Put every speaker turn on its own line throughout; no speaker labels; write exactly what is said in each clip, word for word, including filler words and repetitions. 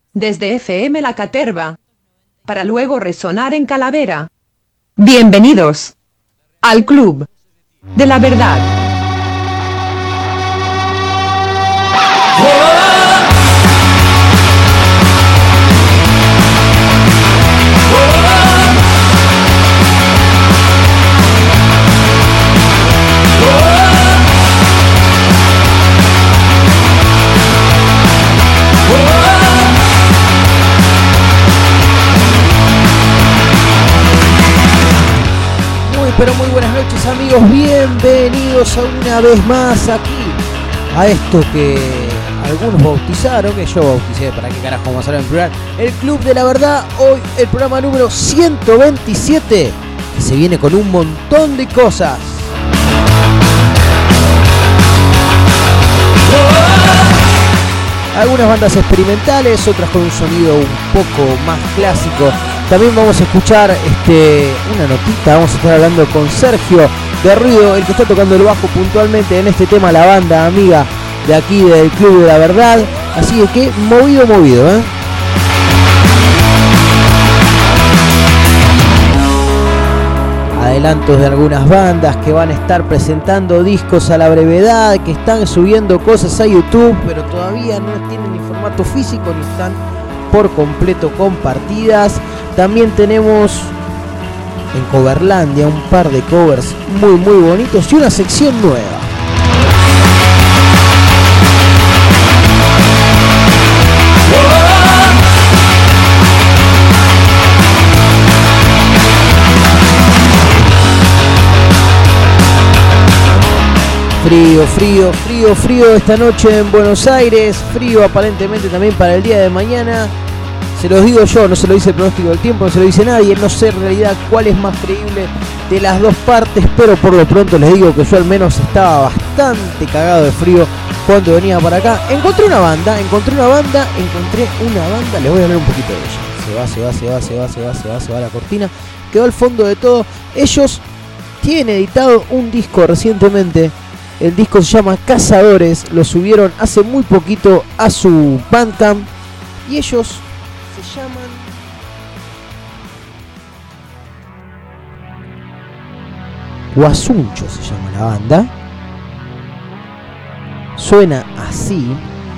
desde F M La Caterva, para luego resonar en Calavera. Bienvenidos al Club de la Verdad.
Pero muy buenas noches, amigos, bienvenidos a una vez más aquí a esto que algunos bautizaron, que yo bauticé, para qué carajo vamos a hablar en plural, el Club de la Verdad. Hoy el programa número ciento veintisiete, que se viene con un montón de cosas. Algunas bandas experimentales, otras con un sonido un poco más clásico. También vamos a escuchar este, una notita, vamos a estar hablando con Sergio de Ruido, el que está tocando el bajo puntualmente en este tema, la banda amiga de aquí del Club de la Verdad. Así que movido, movido, ¿eh? Adelantos de algunas bandas que van a estar presentando discos a la brevedad, que están subiendo cosas a YouTube, pero todavía no tienen ni formato físico ni están por completo compartidas. También tenemos en Coverlandia un par de covers muy muy bonitos y una sección nueva. Frío, frío, frío, frío esta noche en Buenos Aires, frío aparentemente también para el día de mañana. Se los digo yo, no se lo dice el pronóstico del tiempo, no se lo dice nadie, no sé en realidad cuál es más creíble de las dos partes, pero por lo pronto les digo que yo al menos estaba bastante cagado de frío cuando venía para acá. Encontré una banda, encontré una banda, encontré una banda, les voy a hablar un poquito de ella. Se va, se va, se va, se va, se va, se va, se va la cortina, quedó al fondo de todo. Ellos tienen editado un disco recientemente, el disco se llama Cazadores, lo subieron hace muy poquito a su Bandcamp y ellos se llaman Guasuncho, se llama la banda. Suena así.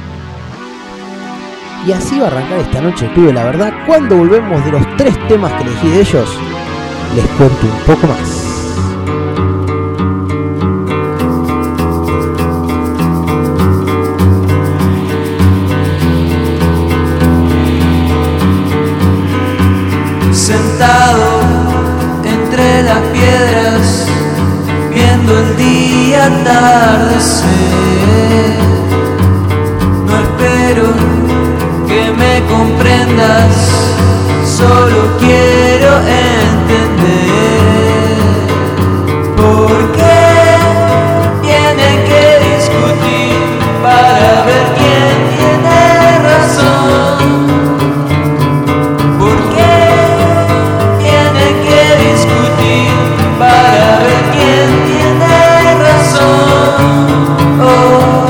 Y así va a arrancar esta noche el Club de la Verdad. Cuando volvemos de los tres temas que elegí de ellos, les cuento un poco más.
Sentado entre las piedras, viendo el día atardecer, no espero que me comprendas, solo quiero entender por qué tiene que discutir para ver quién tiene razón. Para ver quién tiene razón. Oh.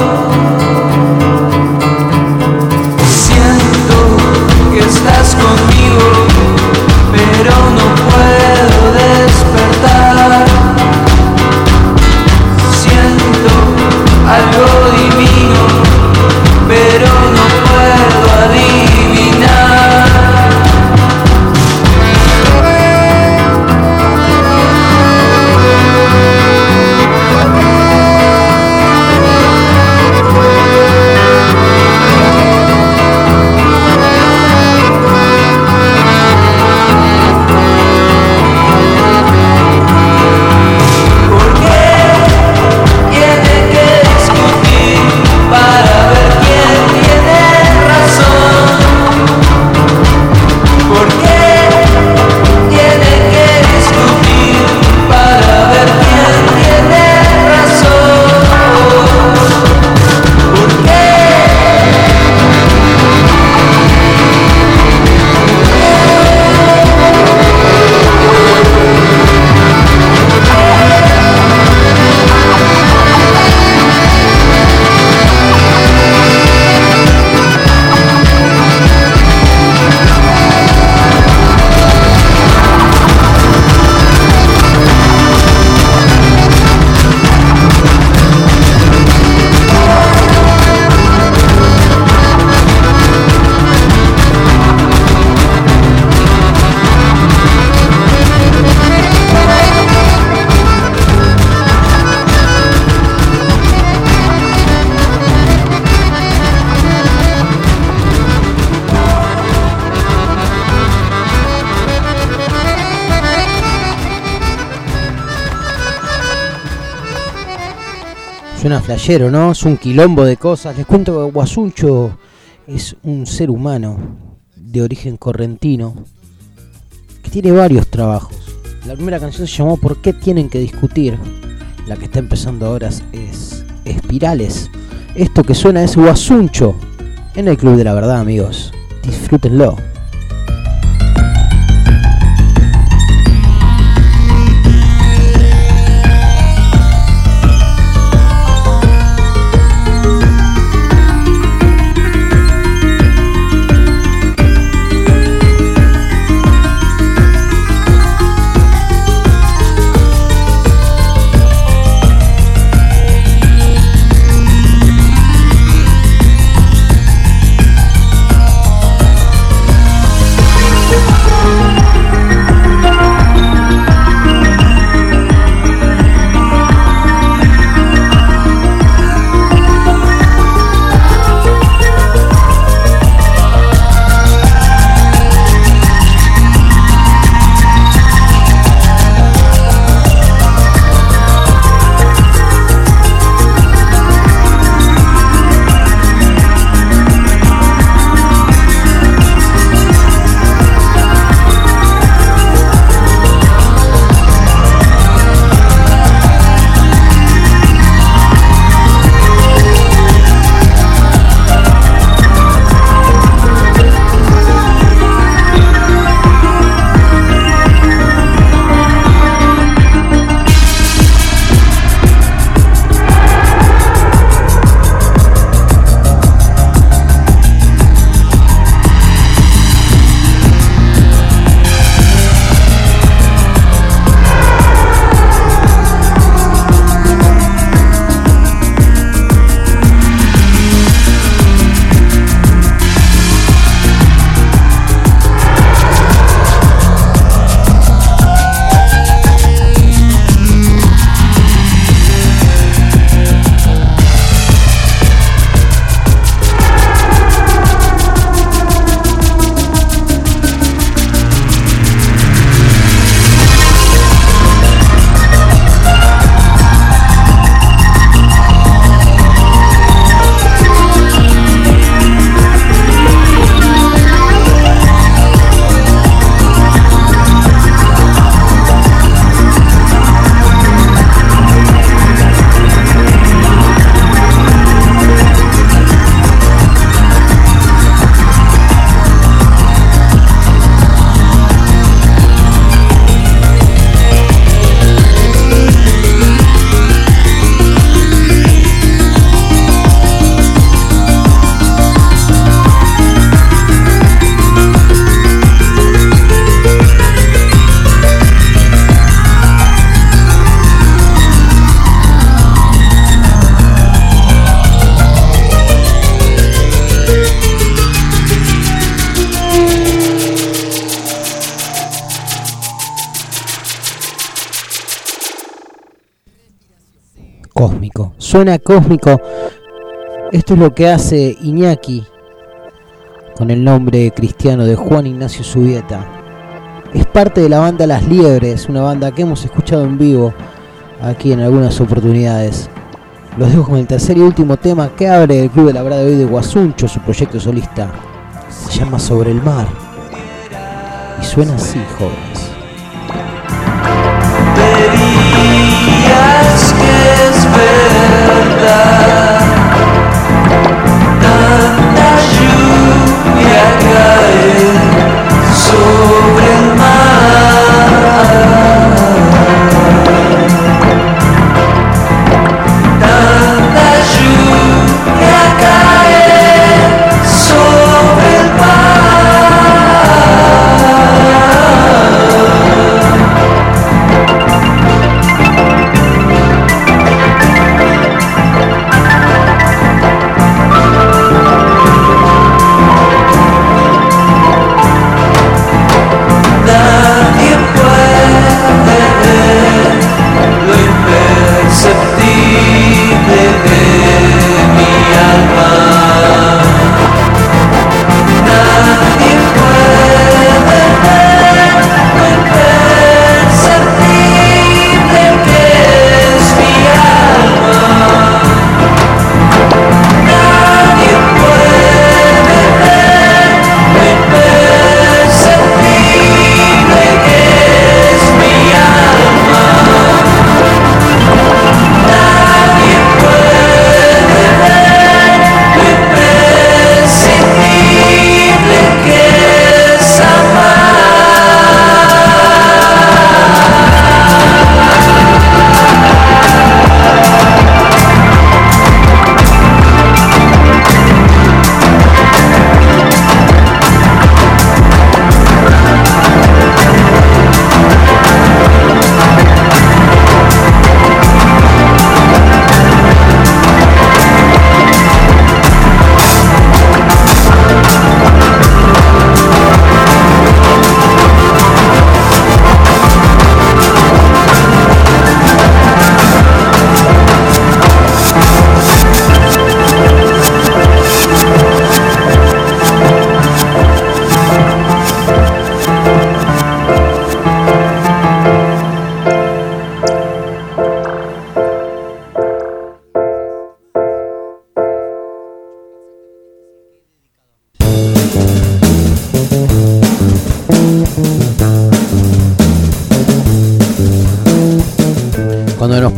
Siento que estás conmigo, pero no puedo despertar. Siento algo divino, pero no puedo adivinar. Tiene que discutir
Suena flashero, ¿no? Es un quilombo de cosas. Les cuento que Guasuncho es un ser humano de origen correntino que tiene varios trabajos. La primera canción se llamó ¿Por qué tienen que discutir? La que está empezando ahora es Espirales. Esto que suena es Guasuncho en el Club de la Verdad, amigos. Disfrútenlo. Cósmico, suena cósmico. Esto es lo que hace Iñaki con el nombre cristiano de Juan Ignacio Zubieta. Es parte de la banda Las Liebres, una banda que hemos escuchado en vivo aquí en algunas oportunidades. Los dejo con el tercer y último tema que abre el Club de la Verdad de hoy de Guasuncho, su proyecto solista. Se llama Sobre el Mar y suena así, jóvenes.
Dirías que es verdad, tanta lluvia cae sobre el mar, tanta lluvia cae sobre el mar.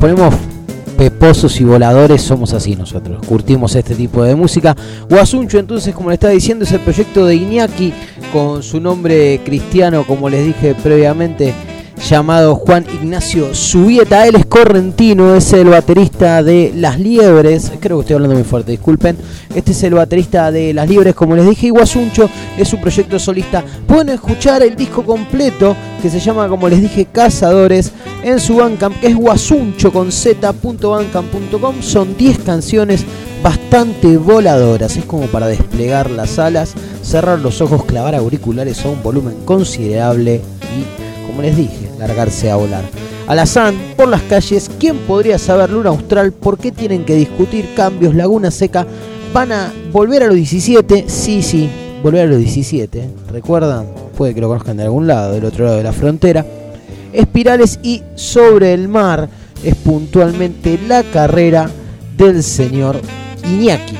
ponemos peposos y voladores, somos así nosotros, curtimos este tipo de música. Guasuncho, entonces, como le estaba diciendo, es el proyecto de Iñaki con su nombre cristiano, como les dije previamente, llamado Juan Ignacio Zubieta. Él es correntino, es el baterista de Las Liebres. Creo que estoy hablando muy fuerte, disculpen. Este es el baterista de Las Liebres, como les dije. Y Guasuncho es un proyecto solista. Pueden escuchar el disco completo, que se llama, como les dije, Cazadores, en su Bandcamp, que es guasuncho con z punto bandcamp punto com. Son diez canciones bastante voladoras. Es como para desplegar las alas, cerrar los ojos, clavar auriculares a un volumen considerable y, como les dije, largarse a volar. Alazán, por las calles, ¿quién podría saber? Luna Austral, ¿por qué tienen que discutir cambios? Laguna Seca, ¿van a volver a los diecisiete? Sí, sí, volver a los diecisiete. ¿Recuerdan? Puede que lo conozcan de algún lado, del otro lado de la frontera. Espirales y Sobre el Mar es puntualmente la carrera del señor Iñaki.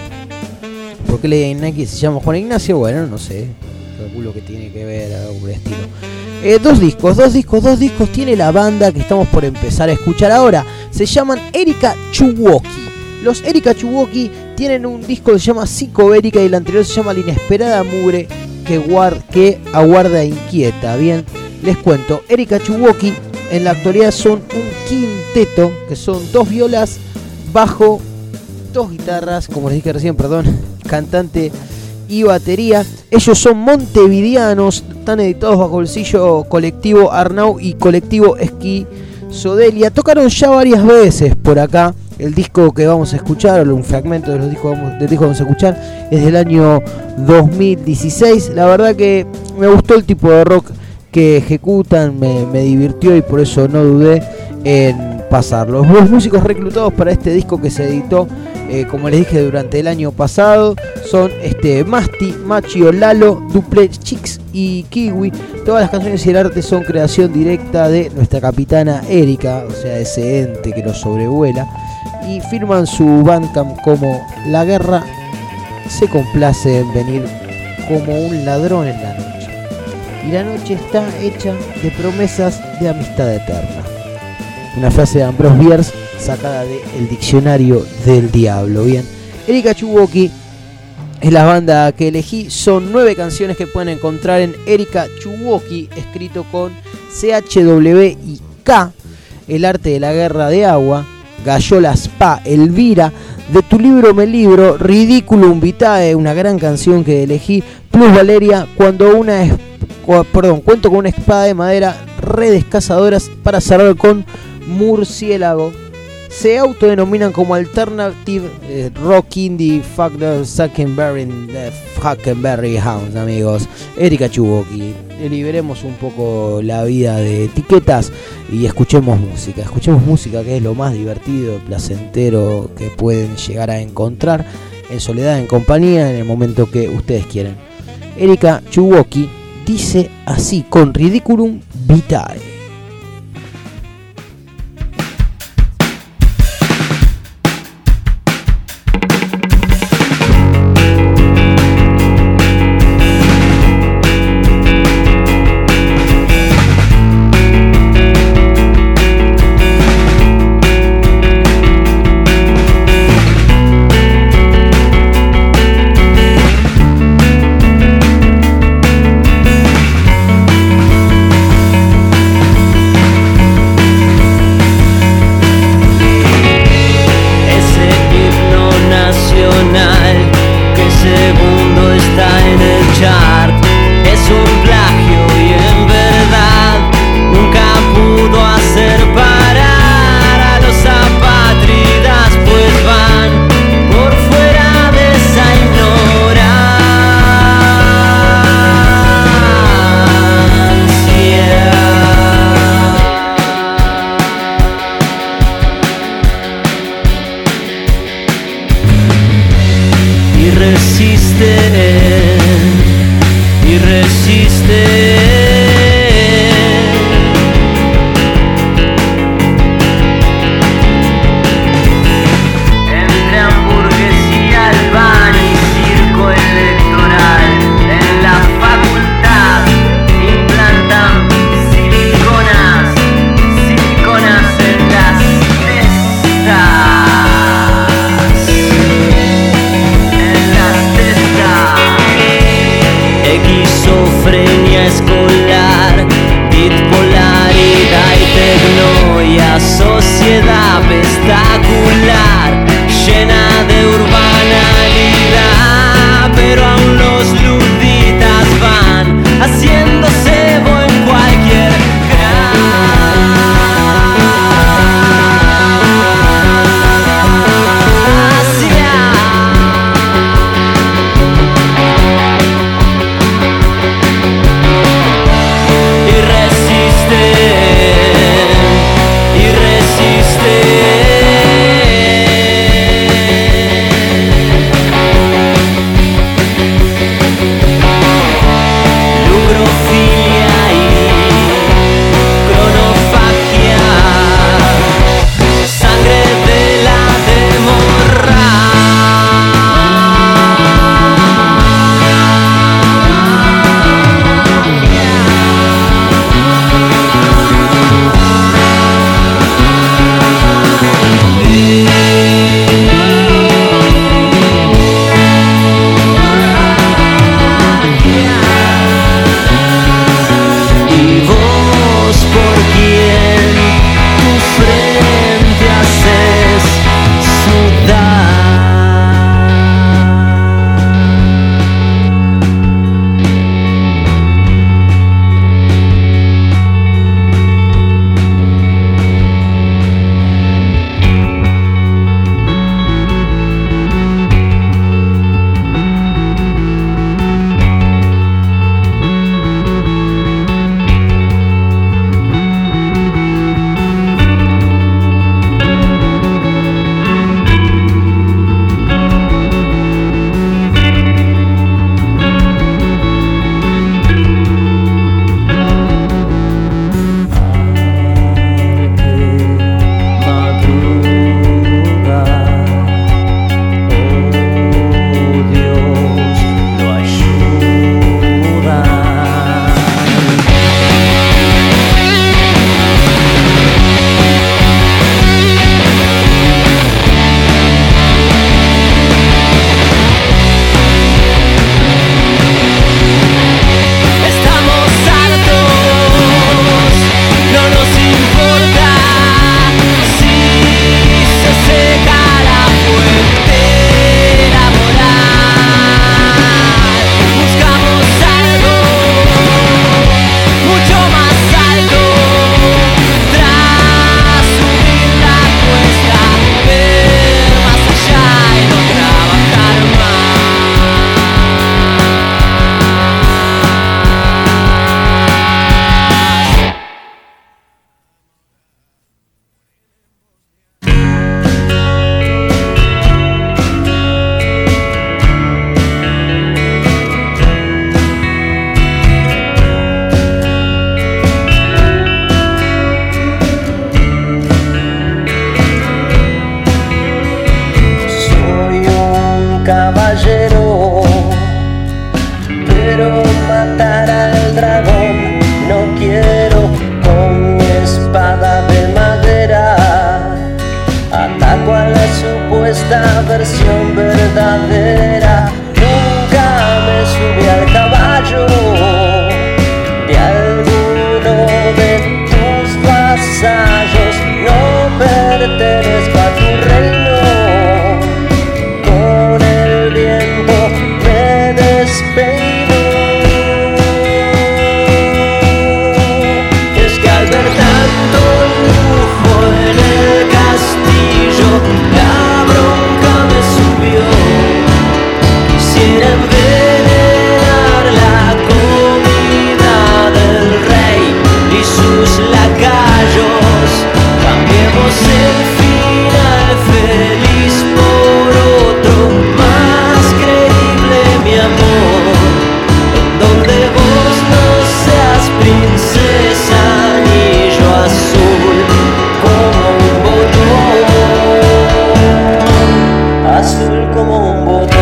¿Por qué le Iñaki se llama Juan Ignacio? Bueno, no sé, calculo que tiene que ver algo por el estilo. Eh, dos discos, dos discos, dos discos tiene la banda que estamos por empezar a escuchar ahora. Se llaman Erika Chukwoki. Los Erika Chukwoki tienen un disco que se llama Psicobérica y el anterior se llama La Inesperada Mugre que, guard, que aguarda e inquieta. Bien, les cuento. Erika Chukwoki en la actualidad son un quinteto, que son dos violas, bajo, dos guitarras, como les dije recién, perdón, cantante y batería. Ellos son montevideanos, están editados bajo el sello Colectivo Arnau y Colectivo Esquizodelia. Tocaron ya varias veces por acá. El disco que vamos a escuchar, o un fragmento de los discos del disco que vamos a escuchar, es del año dos mil dieciséis. La verdad que me gustó el tipo de rock que ejecutan, me, me divirtió y por eso no dudé en pasarlos. Los músicos reclutados para este disco que se editó, eh, como les dije, durante el año pasado, son este Masti, Machio, Lalo, Duple, Chix y Kiwi. Todas las canciones y el arte son creación directa de nuestra capitana Erika, o sea, ese ente que los sobrevuela, y firman su Bandcamp como La Guerra se complace en venir como un ladrón en la noche, y la noche está hecha de promesas de amistad eterna. Una frase de Ambrose Bierce sacada del diccionario del diablo. Bien, Erika Chukwoki es la banda que elegí. Son nueve canciones que pueden encontrar en Erika Chukwoki, escrito con C H W y K. El arte de la guerra de agua, Gallola Spa, Elvira, de tu libro me libro, Ridiculum Vitae, una gran canción que elegí, Plus Valeria, cuando una es, perdón, cuento con una espada de madera, Redes Cazadoras, para cerrar con Murciélago. Se autodenominan como Alternative eh, Rock Indie Fuck the Huckleberry the Huckleberry Hounds, amigos. Erika Chukwoki. Liberemos un poco la vida de etiquetas y escuchemos música. Escuchemos música, que es lo más divertido, placentero que pueden llegar a encontrar en soledad, en compañía, en el momento que ustedes quieren. Erika Chukwoki dice así, con Ridiculum Vitae.
Siliconas, siliconas en las
caballero, pero matar al dragón no quiero. Con mi espada de madera ataco a la supuesta versión verdadera. Nunca me subí al caballo de alguno de tus vasallos, no pertenezco a tu reino. Con el viento me despeino. Es que al ver tanto lujo en el castillo, la bronca me subió. Quisiera envenenar la comida del rey y sus lacayos. Cambiemos el final feliz por otro más creíble, mi amor, en donde vos no seas princesa ni yo azul como un botón, azul como un botón.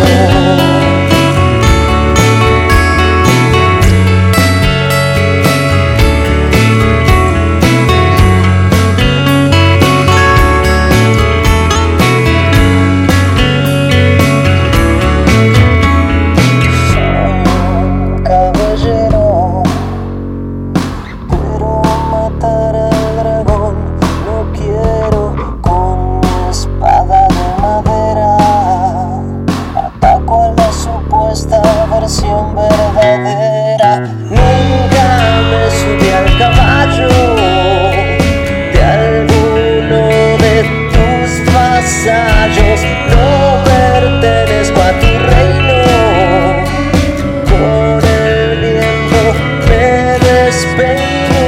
Versión verdadera. Nunca me subí al caballo de alguno de tus vasallos, no pertenezco a tu reino. Con el viento me despeino.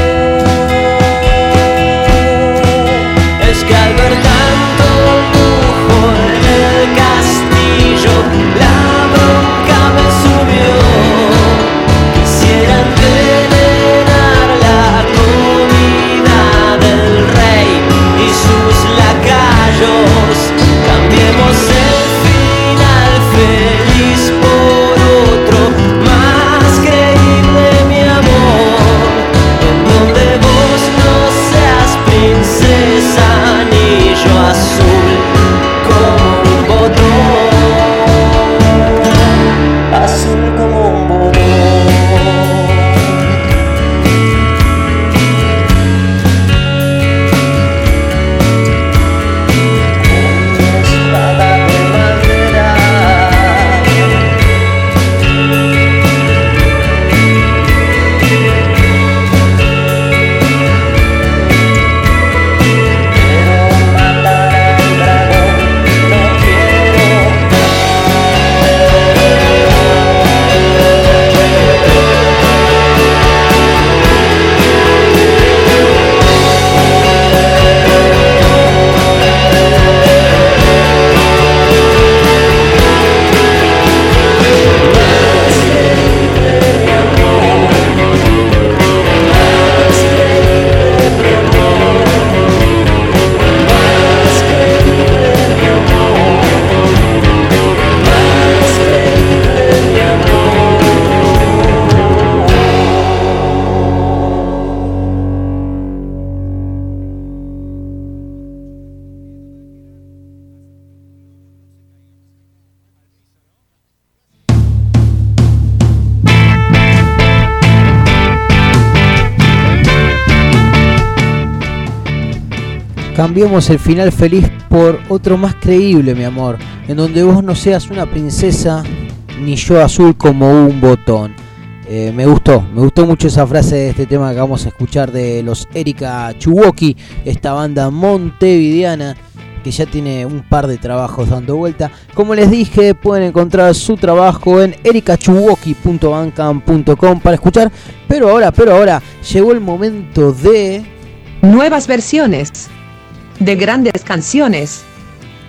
Es que al ver tanto lujo en el castillo, la me subió. Quisiera envenenar la comida del rey y sus lacayos. Cambiemos el final feliz por otro más creíble, mi amor, en donde vos no seas princesa ni yo azul como un botón, azul como un botón. Con mi espada de madera quiero matar al dragón, no quiero.
Cambiemos el final feliz por otro más creíble, mi amor, en donde vos no seas una princesa ni yo azul como un botón. Eh, me gustó, me gustó mucho esa frase de este tema que vamos a escuchar de los Erika Chukwoki, esta banda montevideana que ya tiene un par de trabajos dando vuelta. Como les dije, pueden encontrar su trabajo en erika chukwoki punto bandcamp punto com para escuchar. Pero ahora, pero ahora, llegó el momento de...
Nuevas versiones de grandes canciones.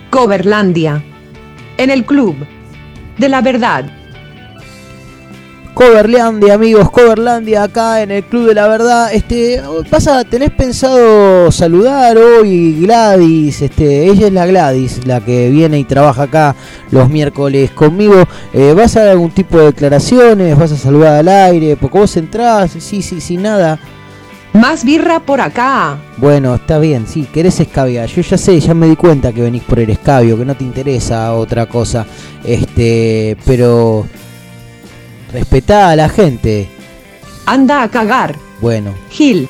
Coverlandia. En el Club de la Verdad.
Coverlandia, amigos, Coverlandia, acá en el Club de la Verdad. Este, vas a, ¿tenés pensado saludar hoy Gladys? Este, ella es la Gladys, la que viene y trabaja acá los miércoles conmigo. Eh, ¿Vas a dar algún tipo de declaraciones? ¿Vas a saludar al aire? Porque vos entrás, sí, sí, sí, nada.
Más birra por acá.
Bueno, está bien, sí, querés escabiar. Yo ya sé, ya me di cuenta que venís por el escabio, que no te interesa otra cosa. Este, pero respetá a la gente.
Anda a cagar.
Bueno,
Gil.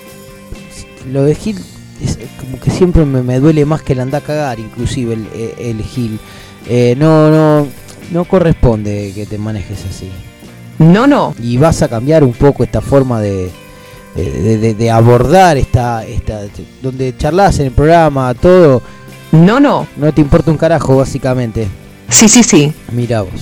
lo de Gil es como que siempre me, me duele más que el andar a cagar, inclusive el, el Gil. Eh, no, no, no corresponde que te manejes así.
No, no.
Y vas a cambiar un poco esta forma de... De, de, de abordar esta, esta donde charlas en el programa, todo.
No, no.
No te importa un carajo, básicamente.
Sí, sí, sí.
Mirá vos.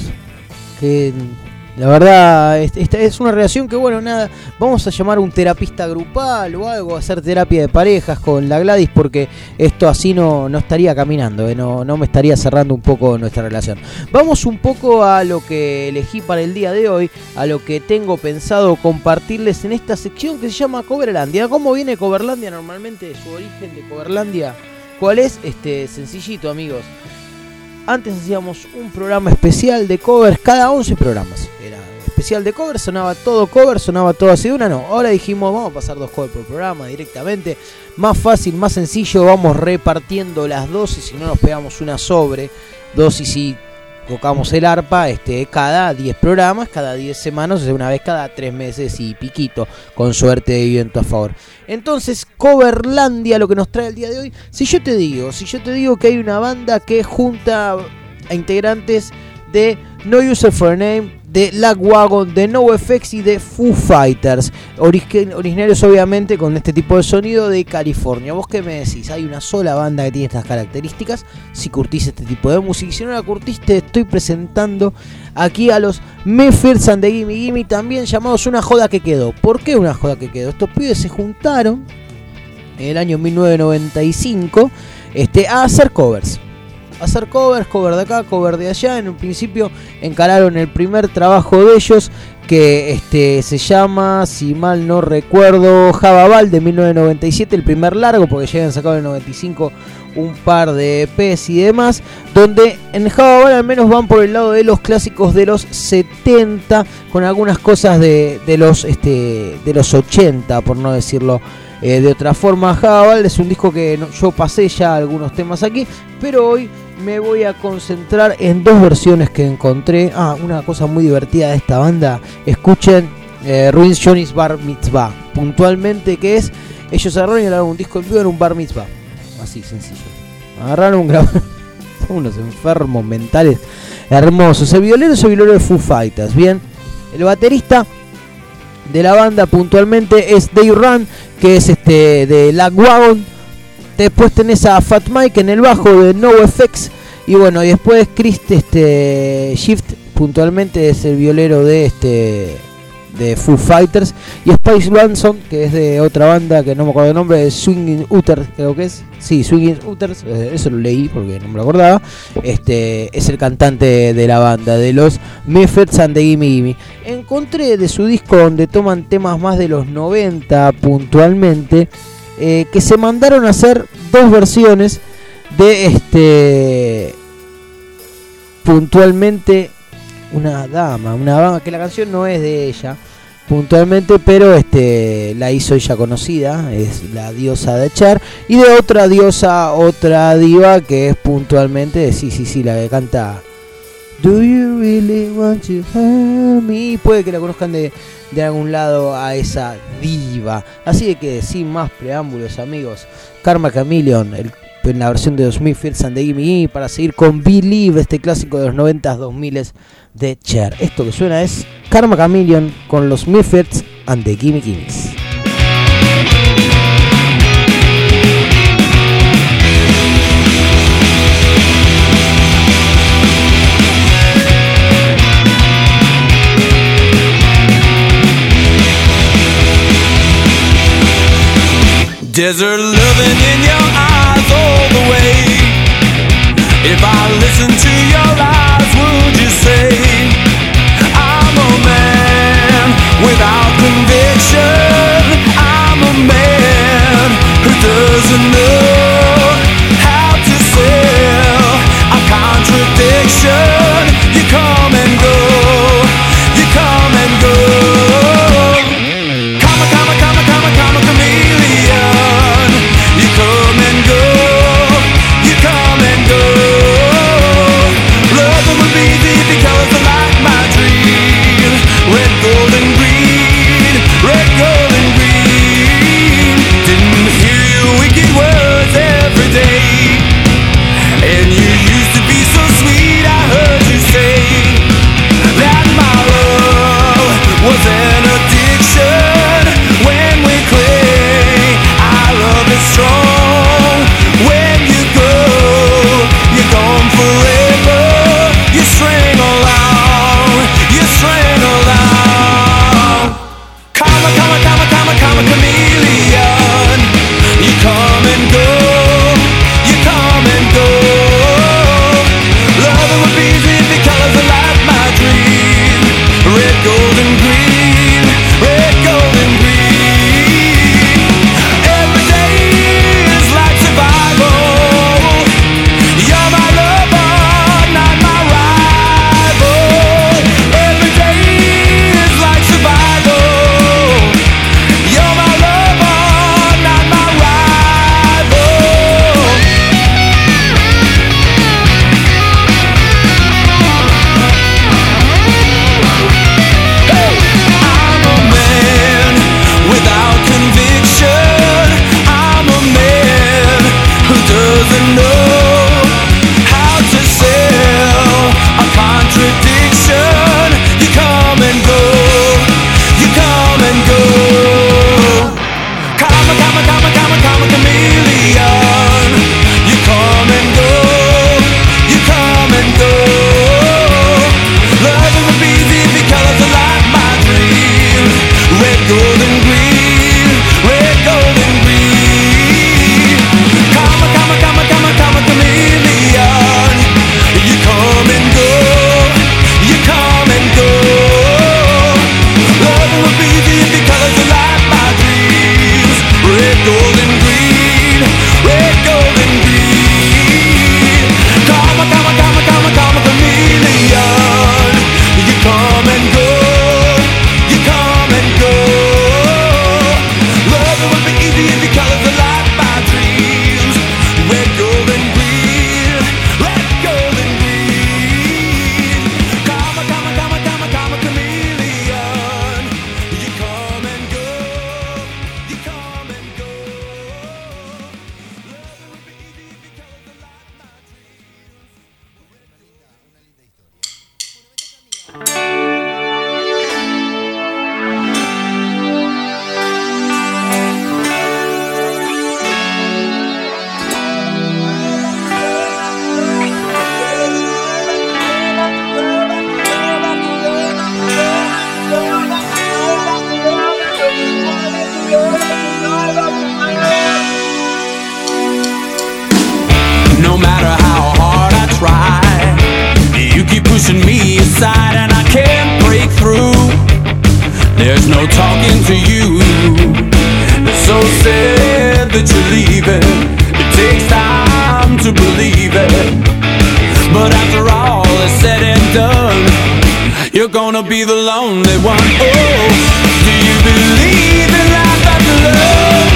Que la verdad, esta es una relación que, bueno, nada, vamos a llamar a un terapista grupal o algo, a hacer terapia de parejas con la Gladys, porque esto así no, no estaría caminando, eh, no, no me estaría cerrando un poco nuestra relación. Vamos un poco a lo que elegí para el día de hoy, a lo que tengo pensado compartirles en esta sección que se llama Coverlandia. ¿Cómo viene Coverlandia normalmente? Su origen de Coverlandia, ¿cuál es? Este, sencillito, amigos. Antes hacíamos un programa especial de covers cada once programas. Era especial de covers, sonaba todo cover, sonaba todo así de una. No, ahora dijimos, vamos a pasar dos covers por programa directamente. Más fácil, más sencillo, vamos repartiendo las dos y si no nos pegamos una sobre. Dos y si tocamos el arpa, este, cada diez programas, cada diez semanas, o sea, una vez cada tres meses y piquito, con suerte de viento a favor. Entonces, Coverlandia, lo que nos trae el día de hoy. Si yo te digo, si yo te digo que hay una banda que junta a integrantes de No User for a Name, de Lagwagon, de NoFX y de Foo Fighters, Orig- originarios obviamente con este tipo de sonido de California. ¿Vos qué me decís? Hay una sola banda que tiene estas características. Si curtís este tipo de música, y si no la curtís, te estoy presentando aquí a los Misfits and the Gimme Gimme, también llamados Una Joda que Quedó. ¿Por qué Una Joda que Quedó? Estos pibes se juntaron en el año mil novecientos noventa y cinco este, a hacer covers. Hacer covers, cover de acá, cover de allá. En un principio encararon el primer trabajo de ellos, que este se llama, si mal no recuerdo, Jababal, de mil novecientos noventa y siete, el primer largo, porque ya habían sacado en el noventa y cinco un par de E Pes y demás, donde en Jababal al menos van por el lado de los clásicos de los setenta, con algunas cosas de, de los este de los ochenta, por no decirlo eh, de otra forma. Jababal es un disco que no, yo pasé ya algunos temas aquí, pero hoy me voy a concentrar en dos versiones que encontré. Ah, una cosa muy divertida de esta banda. Escuchen eh, Ruins Johnny's Bar Mitzvah. Puntualmente, que es, ellos agarraron y grabaron un disco en vivo en un bar mitzvah. Así, sencillo. Agarraron un grabador. Son unos enfermos mentales hermosos. El violero es el violero de Foo Fighters. Bien, el baterista de la banda puntualmente es Dave Run, que es este de Lagwagon. Después tenés a Fat Mike en el bajo de NoFX. Y bueno, y después Chris este, Shift puntualmente es el violero de este de Foo Fighters. Y Spice Lanson, que es de otra banda que no me acuerdo el nombre, de Swingin' Utters, creo que es. Sí, Swingin' Utters, eh, eso lo leí porque no me lo acordaba. Este es el cantante de la banda, de los Misfits and the Gimme Gimme. Encontré de su disco donde toman temas más de los noventa puntualmente. Eh, que se mandaron a hacer dos versiones de este puntualmente una dama, una dama que la canción no es de ella puntualmente, pero este la hizo ella conocida, es la diosa de Cher, y de otra diosa, otra diva que es puntualmente, sí, sí, sí, la que canta Do you really want to hurt me? Puede que la conozcan de, de algún lado a esa diva. Así que sin más preámbulos, amigos, Karma Chameleon, el, en la versión de los Misfits and the Gimme Gimme, para seguir con Believe, este clásico de los noventas, dos miles de Cher. Esto que suena es Karma Chameleon con los Misfits and the Gimme Gimmes.
Desert loving in your eyes all the way. If I listen to your lies, would you say I'm a man you're gonna be the lonely one. Oh, do you believe in life after love?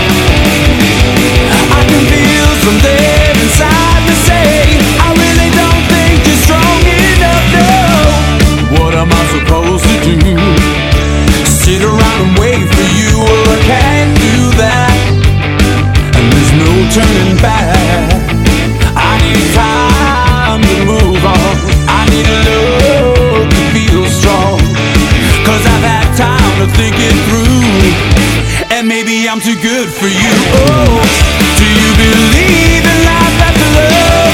I can feel something inside me say, I really don't think you're strong enough, no. What am I supposed to do? Sit around and wait for you? Well, I can't do that, and there's no turning back. I need time to move on. I need love to feel strong, 'cause I've had time to think it through, and maybe I'm too good for you. Oh, do you believe in life after love?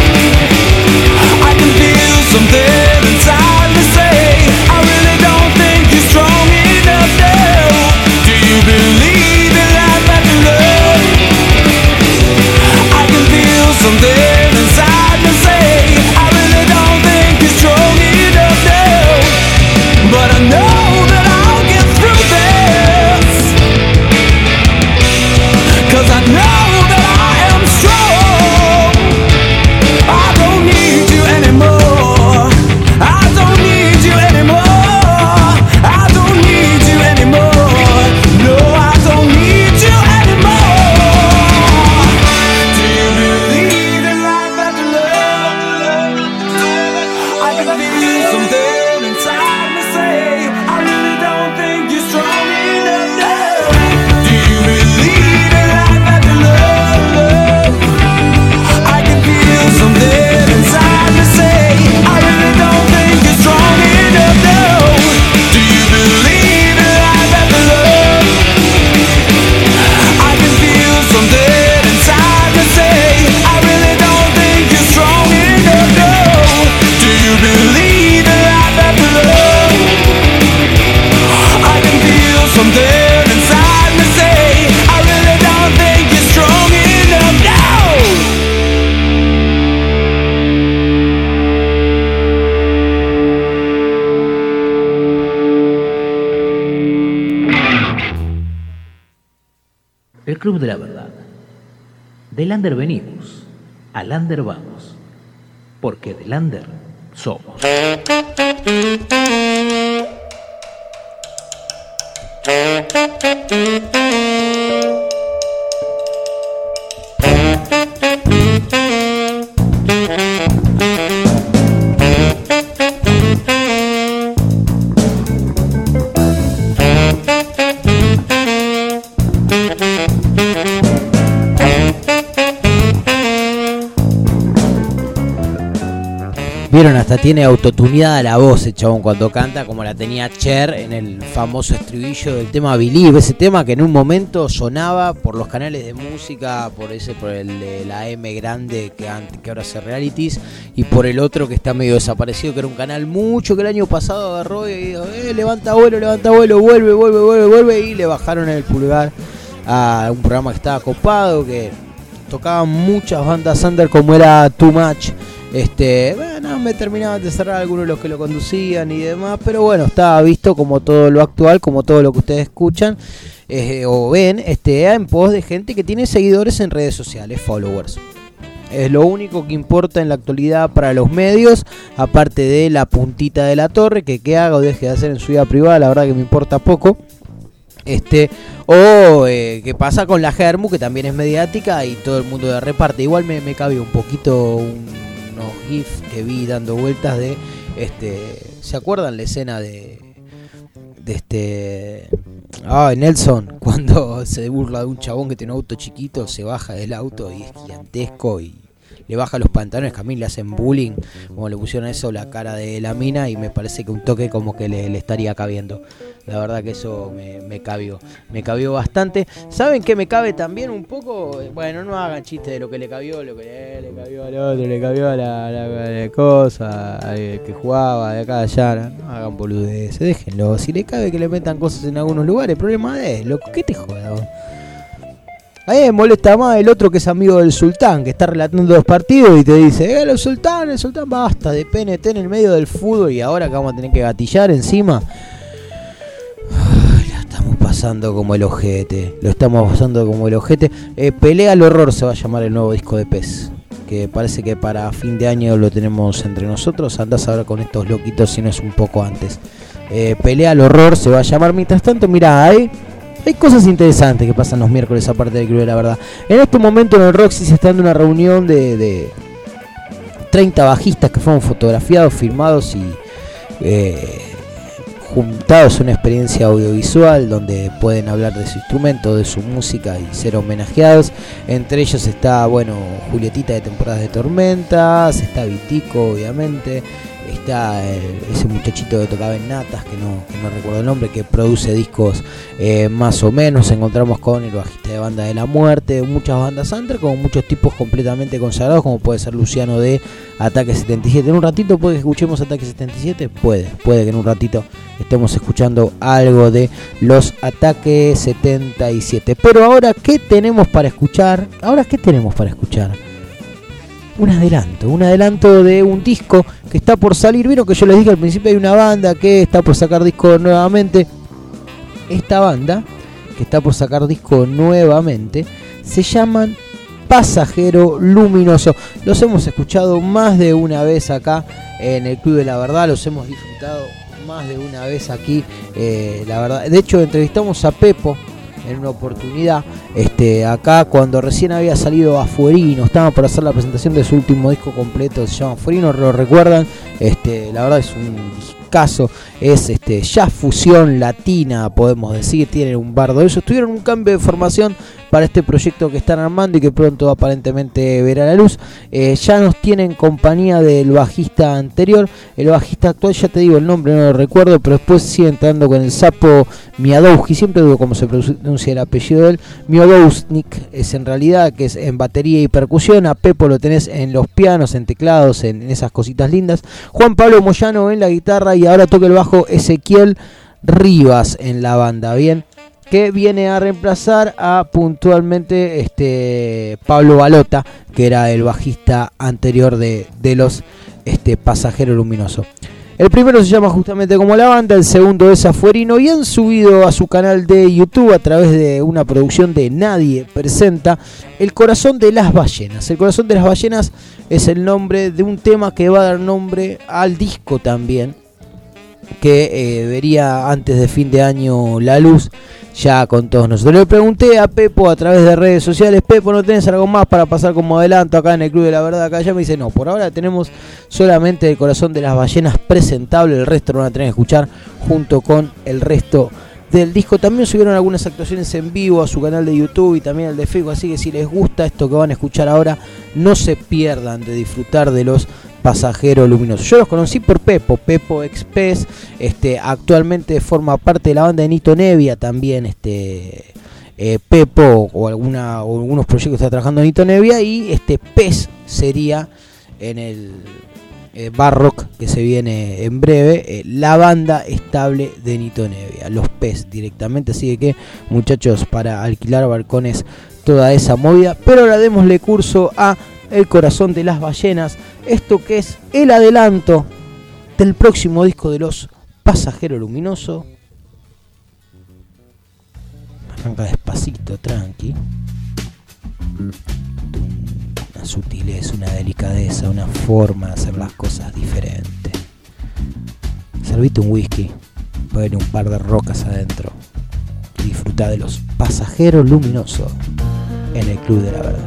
I can feel something inside me say, I really don't think you're strong enough now. Do you believe in life after love? I can feel something inside me say, I really don't think you're strong enough now. But I know that I'll get through this, 'cause I know that I am strong. I don't need you anymore. I don't need you anymore. I don't need you anymore. No, I don't need you anymore. Do you believe in life after love? I can feel something inside me say, I really don't think you're strong enough now. Do you believe in life after love? I can feel something inside me say, I really don't think you're strong enough now. Do you believe in life after love? I can feel something inside me say, I really don't think you're strong enough now. Do you believe in life after love? I can feel something inside me say, I really don't think you're strong enough now.
El Club de la Verdad. Del under venimos, al under vamos, porque del under somos.
Vieron, hasta tiene autotuneada la voz el chabón cuando canta, como la tenía Cher en el famoso estribillo del tema Believe, ese tema que en un momento sonaba por los canales de música, por ese, por el de la M grande que, antes, que ahora hace realities, y por el otro que está medio desaparecido, que era un canal mucho que el año pasado agarró y dijo, eh, levanta vuelo, levanta vuelo, vuelve, vuelve, vuelve, vuelve, y le bajaron el pulgar a un programa que estaba copado, que tocaban muchas bandas under como era Too Much. Este, bueno, me terminaban de cerrar algunos de los que lo conducían y demás, pero bueno, estaba visto como todo lo actual, como todo lo que ustedes escuchan eh, o ven, este, en pos de gente que tiene seguidores en redes sociales, followers. Es lo único que importa en la actualidad para los medios, aparte de la puntita de la torre, que qué haga o deje de hacer en su vida privada, la verdad que me importa poco. Este, o eh, qué pasa con la Germu, que también es mediática y todo el mundo de reparte. Igual me, me cabe un poquito un GIF que vi dando vueltas de este, ¿se acuerdan la escena de de este ah, Nelson cuando se burla de un chabón que tiene un auto chiquito, se baja del auto y es gigantesco y le baja los pantalones, que a mí le hacen bullying, como le pusieron eso la cara de la mina, y me parece que un toque como que le, le estaría cabiendo. La verdad que eso me, me cabió, me cabió bastante. ¿Saben qué me cabe también un poco? Bueno, no hagan chiste de lo que le cabió, lo que le, le cabió al otro, le cabió a la, la, la cosa, al que jugaba de acá de allá. No hagan boludeces, déjenlo. Si le cabe que le metan cosas en algunos lugares, el problema es, loco, ¿qué te joda? A mí me molesta más el otro que es amigo del sultán, que está relatando los partidos y te dice, eh, el sultán, el sultán, basta de P N T en el medio del fútbol y ahora que vamos a tener que gatillar encima. Ay, la estamos pasando como el ojete, lo estamos pasando como el ojete. Eh, Pelea al horror se va a llamar el nuevo disco de P E S, que parece que para fin de año lo tenemos entre nosotros. Andás a hablar con estos loquitos si no es un poco antes. Eh, Pelea al horror se va a llamar. Mientras tanto, mirá, hay, hay cosas interesantes que pasan los miércoles aparte del Club de la Verdad. En este momento en el Roxy se está dando una reunión de, de treinta bajistas que fueron fotografiados, filmados y eh, juntados a una experiencia audiovisual donde pueden hablar de su instrumento, de su música y ser homenajeados. Entre ellos está, bueno, Julietita de Temporadas de Tormentas, está Vitico, obviamente, está el, ese muchachito que tocaba en Natas, que no, que no recuerdo el nombre, que produce discos eh, más o menos. Nos encontramos con el bajista de Banda de la Muerte, muchas bandas under, con muchos tipos completamente consagrados, como puede ser Luciano de Ataque setenta y siete. En un ratito puede que escuchemos Ataque setenta y siete, puede, puede que en un ratito estemos escuchando algo de los Ataque setenta y siete. Pero ahora, ¿qué tenemos para escuchar? Ahora, ¿qué tenemos para escuchar? Un adelanto, un adelanto de un disco que está por salir. Vieron que yo les dije al principio, hay una banda que está por sacar disco nuevamente. Esta banda que está por sacar disco nuevamente se llaman Pasajero Luminoso. Los hemos escuchado más de una vez acá en el Club de la Verdad, los hemos disfrutado más de una vez aquí, eh, la verdad. De hecho, entrevistamos a Pepo en una oportunidad, este, acá cuando recién había salido Afuerino, estaban por hacer la presentación de su último disco completo, se llama Afuerino, lo recuerdan, este, la verdad es un caso, es este, jazz fusión latina, podemos decir, tienen un bardo de eso, tuvieron un cambio de formación para este proyecto que están armando y que pronto aparentemente verá la luz. Eh, ya nos tienen compañía del bajista anterior, el bajista actual, ya te digo el nombre, no lo recuerdo, pero después sigue entrando con el sapo Miadowski, siempre digo cómo se pronuncia el apellido de él, Miodowsnik es en realidad, que es en batería y percusión. A Pepo lo tenés en los pianos, en teclados, en, en esas cositas lindas. Juan Pablo Moyano en la guitarra y ahora toca el bajo Ezequiel Rivas en la banda, bien, que viene a reemplazar a puntualmente este Pablo Balota, que era el bajista anterior de, de los este, Pasajero Luminoso. El primero se llama justamente como la banda, el segundo es Afuerino, y han subido a su canal de YouTube a través de una producción de Nadie Presenta, El Corazón de las Ballenas. El Corazón de las Ballenas es el nombre de un tema que va a dar nombre al disco también, que eh, vería antes de fin de año la luz ya con todos nosotros. Le pregunté a Pepo a través de redes sociales: Pepo, ¿no tenés algo más para pasar como adelanto acá en el Club de la Verdad? Acá ya me dice no, por ahora tenemos solamente El Corazón de las Ballenas presentable, el resto lo van a tener que escuchar junto con el resto del disco. También subieron algunas actuaciones en vivo a su canal de YouTube y también al de Facebook, así que si les gusta esto que van a escuchar ahora, no se pierdan de disfrutar de los Pasajero Luminoso. Yo los conocí por Pepo, Pepo Express, este, actualmente forma parte de la banda de Nito Nevia también, este, eh, Pepo o alguna o algunos proyectos que está trabajando en Nito Nevia, y este Pez sería en el eh, Barrock que se viene en breve, eh, la banda estable de Nito Nevia, los Pez directamente, así que muchachos, para alquilar balcones, toda esa movida. Pero ahora démosle curso a El Corazón de las Ballenas, esto que es el adelanto del próximo disco de los Pasajero Luminoso. Arranca despacito, tranqui. Una sutileza, una delicadeza, una forma de hacer las cosas diferente. Servite un whisky, ponle un par de rocas adentro y disfruta de los Pasajero Luminoso en el Club de la Verdad.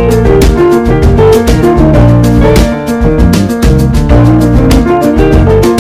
We'll be right back.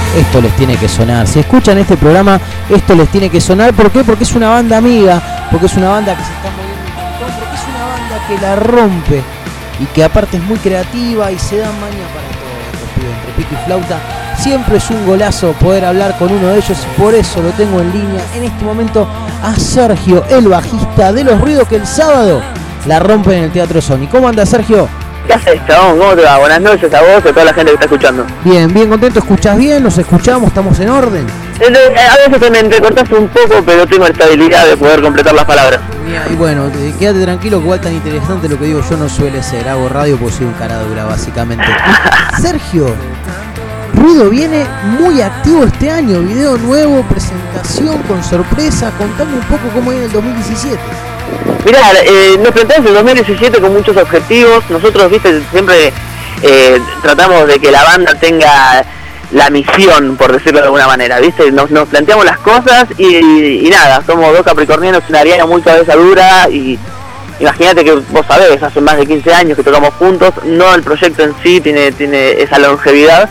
esto les tiene que sonar. Si escuchan este programa, esto les tiene que sonar. ¿Por qué? Porque es una banda amiga, porque es una banda que se está moviendo un montón, porque es una banda que la rompe y que aparte es muy creativa y se da maña para todo estos pibes, entre pico y flauta. Siempre es un golazo poder hablar con uno de ellos y por eso lo tengo en línea en este momento a Sergio, el bajista de Los Ruidos, que el sábado la rompen en el Teatro Sony. ¿Cómo anda, Sergio?
¿Qué haces, chabón? ¿Cómo te va? Buenas noches a vos y a toda la gente que está escuchando.
Bien, bien contento. ¿Escuchás bien? ¿Nos escuchamos? ¿Estamos en orden?
Eh, A veces te me entrecortás un poco, pero tengo esta habilidad de poder completar las palabras.
Y bueno, eh, quédate tranquilo que igual tan interesante lo que digo yo no suele ser. Hago radio porque soy un caradura, básicamente. Sergio, Ruido viene muy activo este año. Video nuevo, presentación con sorpresa. Contame un poco cómo viene el dos mil diecisiete.
Mirá, eh, nos planteamos el dos mil diecisiete con muchos objetivos. Nosotros, viste, siempre eh, tratamos de que la banda tenga la misión, por decirlo de alguna manera, viste. Nos, nos planteamos las cosas y, y, y nada, somos dos capricornianos, una ariana muy cabeza dura y imagínate que vos sabés, hace más de quince años que tocamos juntos. No el proyecto en sí tiene, tiene esa longevidad,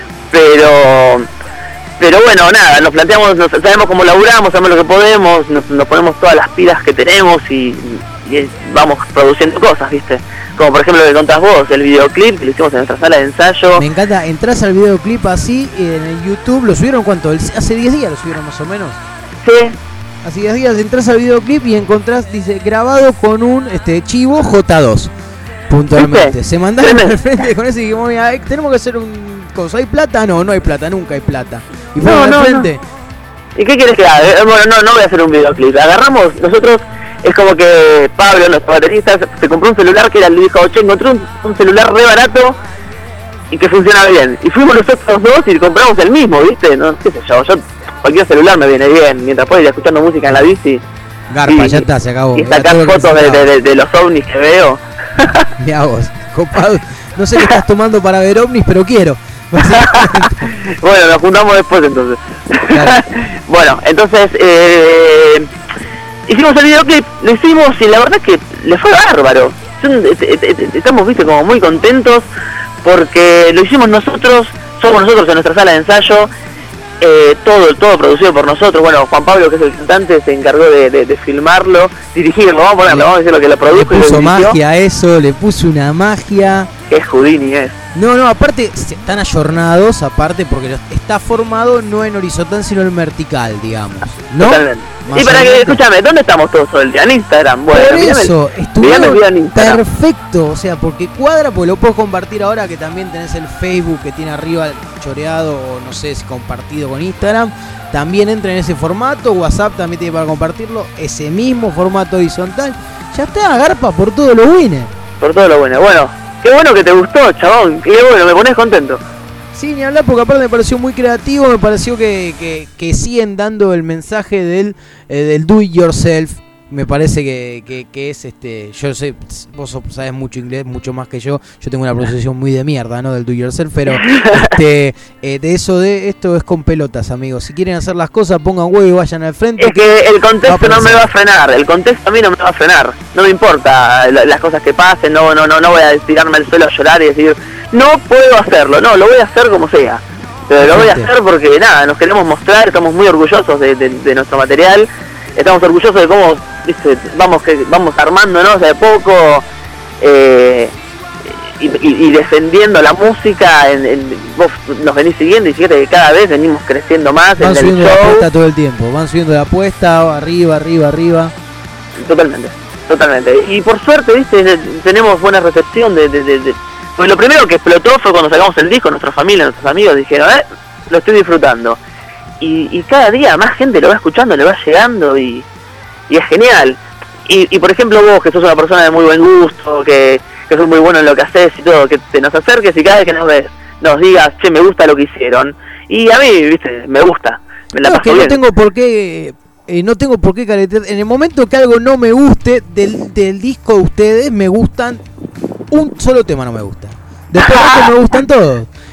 pero... Pero bueno, nada, nos planteamos, nos, sabemos cómo laburamos, sabemos lo que podemos, nos, nos ponemos todas las pilas que tenemos y, y vamos produciendo cosas, ¿viste? Como por ejemplo lo que contás vos, el videoclip que lo hicimos en nuestra sala de ensayo.
Me encanta, entras al videoclip así en el YouTube, ¿lo subieron cuánto? Hace diez días lo subieron más o menos.
Sí.
Hace diez días entras al videoclip y encontrás, dice, grabado con un este chivo J dos. Puntualmente.
¿Viste?
Se mandaron al frente con eso y dijimos, mira, eh, tenemos que hacer un cosa. ¿Hay plata? No, no hay plata, nunca hay plata. Y fueron
No,
al
no,
frente.
¿Y qué quieres que haga? Eh, Bueno, no, no voy a hacer un videoclip. Agarramos, nosotros, es como que Pablo, nuestro baterista, se compró un celular que era, le dijo, che, encontré un, un celular re barato y que funcionaba bien. Y fuimos nosotros dos y compramos el mismo, ¿viste? No, qué sé yo, yo cualquier celular me viene bien, mientras puedo ir escuchando música en la bici.
Garpa,
y,
ya está, se acabó.
Y
Era
sacar
todo lo que
fotos de,
necesitaba.
de, de, de los ovnis que veo.
Mirá vos, copado. No sé qué estás tomando para ver ovnis, pero quiero.
Bueno, nos juntamos después entonces.
Claro.
Bueno, entonces eh, hicimos el videoclip, lo hicimos y la verdad es que le fue bárbaro. Son- et- et- et- Estamos, viste, como muy contentos porque lo hicimos nosotros, somos nosotros en nuestra sala de ensayo, eh, todo todo producido por nosotros. Bueno, Juan Pablo, que es el cantante, se encargó de, de, de filmarlo, dirigirlo, vamos a ponerlo, vamos a decir lo que lo
Le
produjo y lo
puso
dirigió,
magia a eso, le puso una magia.
que es Houdini, es.
No, no, aparte se- están ayornados, aparte porque los- está formado no en horizontal sino en vertical, digamos. ¿No?
Totalmente.
Más
Y para
o
que,
menos.
escúchame, ¿dónde estamos todos todo el día? En Instagram. Bueno,
Por
mirame el-
eso,
mirame el
estuvieron
video en Instagram.
perfecto, o sea, porque cuadra, porque lo puedo compartir ahora que también tenés el Facebook que tiene arriba choreado o no sé si compartido con Instagram. También entra en ese formato, WhatsApp también tiene para compartirlo, ese mismo formato horizontal. Ya está, garpa por todo lo winner.
Por todo lo bueno. Bueno, qué bueno que te gustó, chabón. Qué bueno, me pones contento.
Sí, ni hablar, porque aparte me pareció muy creativo, me pareció que, que, que siguen dando el mensaje del, eh, del do it yourself. Me parece que, que, que es este. Yo sé, vos sabés mucho inglés, mucho más que yo. Yo tengo una pronunciación muy de mierda, ¿no? Del do it yourself, pero este, eh, de eso de esto es con pelotas, amigos. Si quieren hacer las cosas, pongan huevo y vayan al frente.
Es que el contexto
Va a
no me
aparecer.
va a frenar. El contexto a mí no me va a frenar. No me importa la- las cosas que pasen. No, no, no, no voy a tirarme al suelo a llorar y decir, no puedo hacerlo. No, lo voy a hacer como sea. Pero lo voy a
Perfecto.
hacer porque nada, nos queremos mostrar, estamos muy orgullosos de, de- de nuestro material. Estamos orgullosos de cómo, viste, vamos que vamos armándonos de a poco eh, y, y- y defendiendo la música. En, en- vos nos venís siguiendo y fíjate que cada vez venimos creciendo más
Van
en el
subiendo la
show.
apuesta todo el tiempo, van subiendo la apuesta, arriba, arriba, arriba.
Totalmente, totalmente. Y por suerte, viste, tenemos buena recepción de, de, de, de- pues lo primero que explotó fue cuando sacamos el disco, nuestra familia, nuestros amigos dijeron, eh, lo estoy disfrutando. Y, y cada día más gente lo va escuchando, le va llegando y, y es genial. Y, y por ejemplo vos, que sos una persona de muy buen gusto, que, que sos muy bueno en lo que haces y todo, que te nos acerques y cada vez que nos ves, nos digas, che, me gusta lo que hicieron. Y a mí, viste, me gusta, me la
No, es
paso
que no
bien.
tengo por qué, eh, no tengo por qué caretear. En el momento que algo no me guste del, del disco de ustedes, me gustan un solo tema, no me gusta. Después de esto me gustan todos.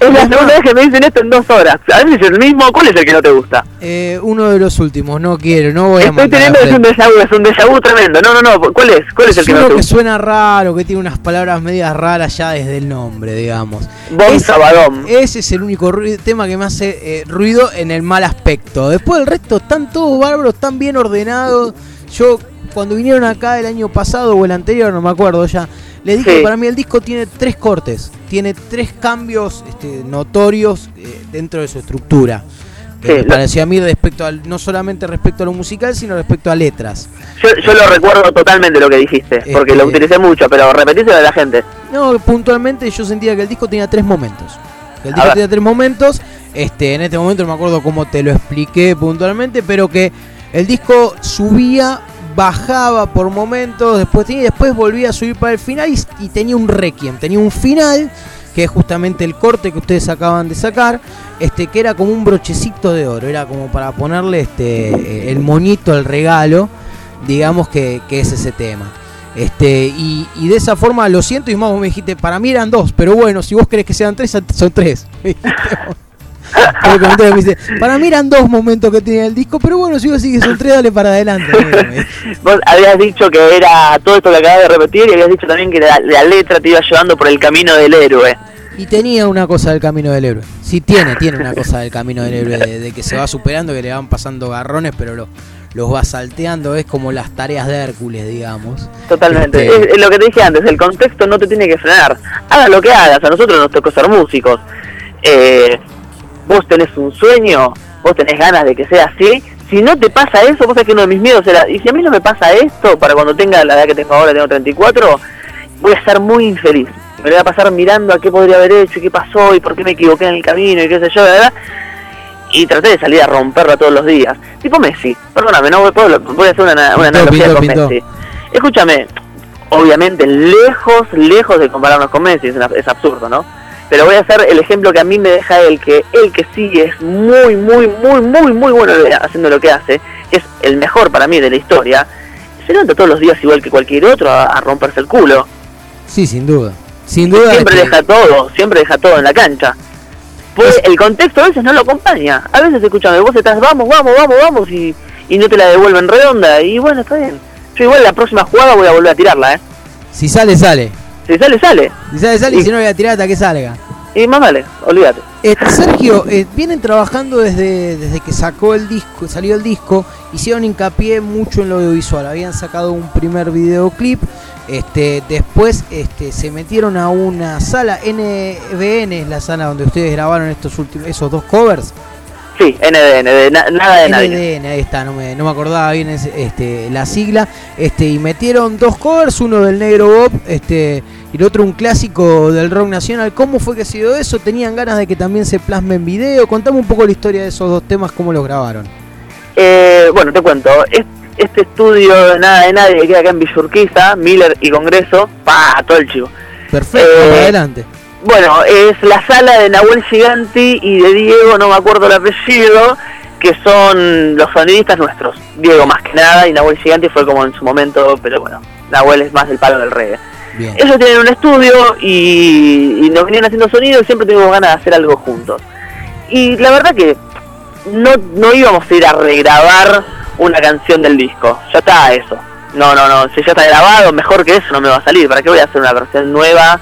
Es la segunda vez que me dicen esto en dos horas. A veces es el mismo. ¿Cuál es el que no te gusta?
Eh, uno de los últimos, no quiero, no voy a
Estoy
mandar.
teniendo, es un déjà vu, es un déjà vu tremendo. No, no, no. ¿Cuál es? ¿Cuál es,
Es
el que no
uno
te
que
gusta?
suena raro, que tiene unas palabras medias raras ya desde el nombre, digamos.
Bon
Ese-
Sabadón.
Ese es el único ruido- tema que me hace eh, ruido en el mal aspecto. Después el resto están todos bárbaros, están bien ordenados. Yo cuando vinieron acá el año pasado o el anterior, no me acuerdo ya, les dije
Sí.
que para mí el disco tiene tres cortes, tiene tres cambios este, notorios eh, dentro de su estructura. Que
Sí,
me
lo-
pareció a mí respecto al, no solamente respecto a lo musical, sino respecto a letras.
Yo, yo lo recuerdo totalmente lo que dijiste, porque
Este-
lo utilicé mucho, pero repetíselo a la gente.
No, puntualmente yo sentía que el disco tenía tres momentos. Que el
A
disco
ver.
tenía tres momentos. Este, en este momento no me acuerdo cómo te lo expliqué puntualmente, pero que el disco subía, bajaba por momentos, después tenía, y después volvía a subir para el final y, y tenía un requiem, tenía un final, que es justamente el corte que ustedes acaban de sacar, este, que era como un brochecito de oro, era como para ponerle este el moñito al regalo, digamos que, que es ese tema. Este, y, y de esa forma lo siento, y más vos me dijiste, para mí eran dos, pero bueno, si vos querés que sean tres, son tres. El comentario me dice, para mí eran dos momentos que tenía el disco, pero bueno, si vos decís que son tres, dale para adelante.
Vos habías dicho que era todo esto que acabas de repetir y habías dicho también que la, la letra te iba llevando por el camino del héroe.
Y tenía una cosa del camino del héroe. Sí, tiene, tiene una cosa del camino del héroe, de, de que se va superando, que le van pasando garrones, pero lo, los va salteando, es como las tareas de Hércules, digamos.
Totalmente.
Este,
Es, es lo que te dije antes, el contexto no te tiene que frenar. Hagas lo que hagas, a nosotros nos tocó ser músicos. Eh, vos tenés un sueño, vos tenés ganas de que sea así. Si no te pasa eso, vos sabés que uno de mis miedos era, y si a mí no me pasa esto, para cuando tenga la edad que tengo ahora, tengo treinta y cuatro, voy a estar muy infeliz. Me lo voy a pasar mirando a qué podría haber hecho, y qué pasó, y por qué me equivoqué en el camino, y qué sé yo, ¿verdad? Y traté de salir a romperla todos los días. Tipo Messi, perdóname, no puedo, voy a hacer una, una
Pintó,
analogía
pintó,
con
pintó.
Messi. Escúchame, obviamente lejos, lejos de compararnos con Messi, es, una- es absurdo, ¿no? Pero voy a hacer el ejemplo que a mí me deja él, que él que sí es muy, muy, muy, muy, muy bueno haciendo lo que hace, es el mejor para mí de la historia, se levanta todos los días igual que cualquier otro a, a romperse el culo.
Sí, sin duda. Sin duda.
Siempre
este,
deja todo, siempre deja todo en la cancha. Pues el contexto a veces no lo acompaña. A veces, escúchame, vos estás, vamos, vamos, vamos, vamos, y, y no te la devuelven redonda. Y bueno, está bien. Yo igual la próxima jugada voy a volver a tirarla, ¿eh?
Si sale, sale.
Si sale, sale.
Si sale, sale, y
Y-
si no, voy a tirar hasta que salga.
Y más vale, olvídate.
Este, Sergio, eh, vienen trabajando desde, desde que sacó el disco, salió el disco, hicieron hincapié mucho en lo audiovisual, habían sacado un primer videoclip, este, después este, se metieron a una sala, N B N es la sala donde ustedes grabaron estos últimos, esos dos covers.
Sí, N D N, de na- nada de nadie.
N D N, ahí está, no me, no me acordaba bien ese- este, la sigla, este, y metieron dos covers, uno del Negro Bob, este, y el otro un clásico del rock nacional. ¿Cómo fue que se dio eso? ¿Tenían ganas de que también se plasme en video? Contame un poco la historia de esos dos temas, cómo los grabaron.
Eh, bueno, te cuento. Es- Este estudio de nada de nadie que queda acá en Villurquiza, Miller y Congreso, pa, todo el chivo.
Perfecto,
Eh,
para adelante.
Bueno, es la sala de Nahuel Giganti y de Diego, no me acuerdo el apellido, que son los sonidistas nuestros. Diego más que nada y Nahuel Giganti fue como en su momento, pero bueno, Nahuel es más del palo del reggae.
Bien.
Ellos tienen un estudio y, y nos venían haciendo sonido y siempre tuvimos ganas de hacer algo juntos. Y la verdad que no, no íbamos a ir a regrabar una canción del disco, ya está eso. No, no, no, si ya está grabado, mejor que eso no me va a salir. ¿Para qué voy a hacer una versión nueva?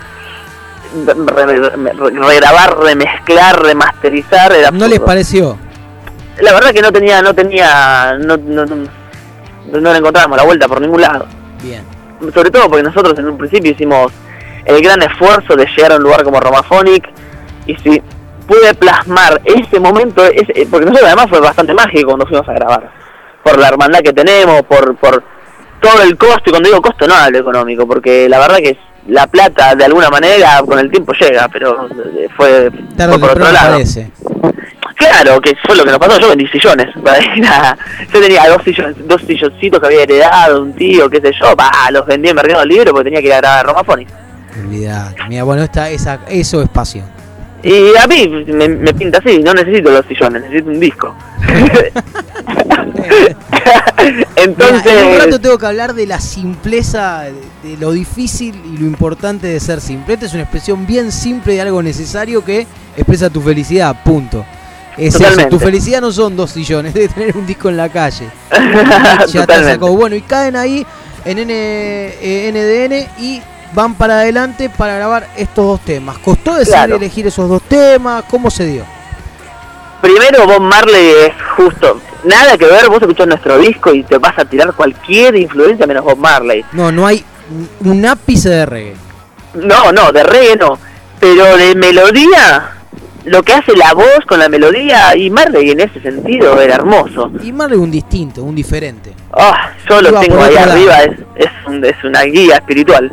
Re- re- re- regrabar, remezclar, remasterizar, era
¿No les
absurdo.
pareció?
La verdad que no tenía, no tenía, no, no, no, no le encontrábamos la vuelta por ningún lado.
Bien.
Sobre todo porque nosotros en un principio hicimos el gran esfuerzo de llegar a un lugar como Romaphonic, y si pude plasmar ese momento, ese, porque nosotros además fue bastante mágico cuando fuimos a grabar, por la hermandad que tenemos, por, por todo el costo, y cuando digo costo no hablo económico, porque la verdad que la plata de alguna manera con el tiempo llega, pero eh, fue,
Tarde
fue
o
por otro
temprano
lado.
aparece.
Claro, que fue lo que nos pasó, yo vendí sillones, para ir a- yo tenía dos sillones, dos silloncitos que había heredado un tío, qué sé yo, bah, los vendí en Mercado Libre porque tenía que ir a grabar Romaphonic.
Olvidate. Mira, bueno, esta, esa, eso es pasión.
Y a mí me, me pinta así, no necesito los sillones, necesito un disco. Entonces,
Mirá, en un rato tengo que hablar de la simpleza, de, de lo difícil y lo importante de ser simple. Esta es una expresión bien simple de algo necesario que expresa tu felicidad, punto. Es
Totalmente.
eso, tu felicidad no son dos sillones, de tener un disco en la calle. Ya te
Totalmente.
sacó. Bueno, y caen ahí en N, eh, N D N y van para adelante para grabar estos dos temas. ¿Costó decidir
Claro.
elegir esos dos temas? ¿Cómo se dio?
primero Bob Marley es justo, nada que ver, vos escuchás nuestro disco y te vas a tirar cualquier influencia menos Bob Marley.
No, no hay un ápice de reggae.
No, no, de reggae no, pero de melodía, lo que hace la voz con la melodía, y Marley en ese sentido era hermoso.
Y Marley un distinto, un diferente.
Ah, yo lo
Iba
tengo
por
ahí
otro
arriba,
lado.
es, es, un- es una guía espiritual.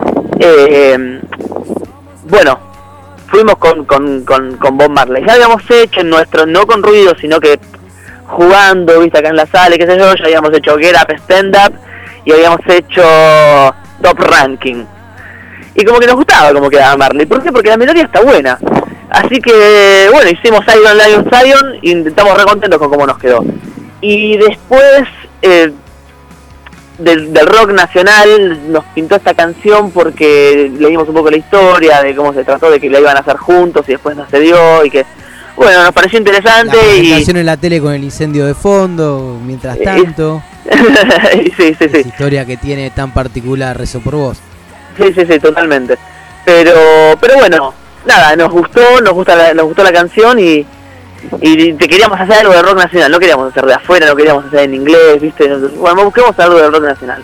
Eh, bueno, fuimos con, con, con, con Bob Marley. Ya habíamos hecho en nuestro, no con ruido, sino que jugando, viste, acá en la sala, qué sé yo, ya habíamos hecho Get Up Stand Up y habíamos hecho Top Ranking. Y como que nos gustaba como quedaba Marley. ¿Por qué? Porque la melodía está buena. Así que, bueno, hicimos Iron Lion Zion y estamos re contentos con cómo nos quedó. Y después eh, del, del rock nacional nos pintó esta canción porque leímos un poco la historia de cómo se trató de que la iban a hacer juntos y después no se dio y que, bueno, nos pareció
La
interesante y...
presentación en la tele con el incendio de fondo, mientras
Eh,
tanto.
sí, sí, sí.
Esa historia que tiene tan particular Rezo por Vos.
Sí, sí, sí, totalmente. Pero, pero bueno, nada, nos gustó, nos gusta la, nos gustó la canción y, y te queríamos hacer algo de rock nacional, no queríamos hacer de afuera, no queríamos hacer en inglés, viste, bueno, busquemos algo de rock nacional.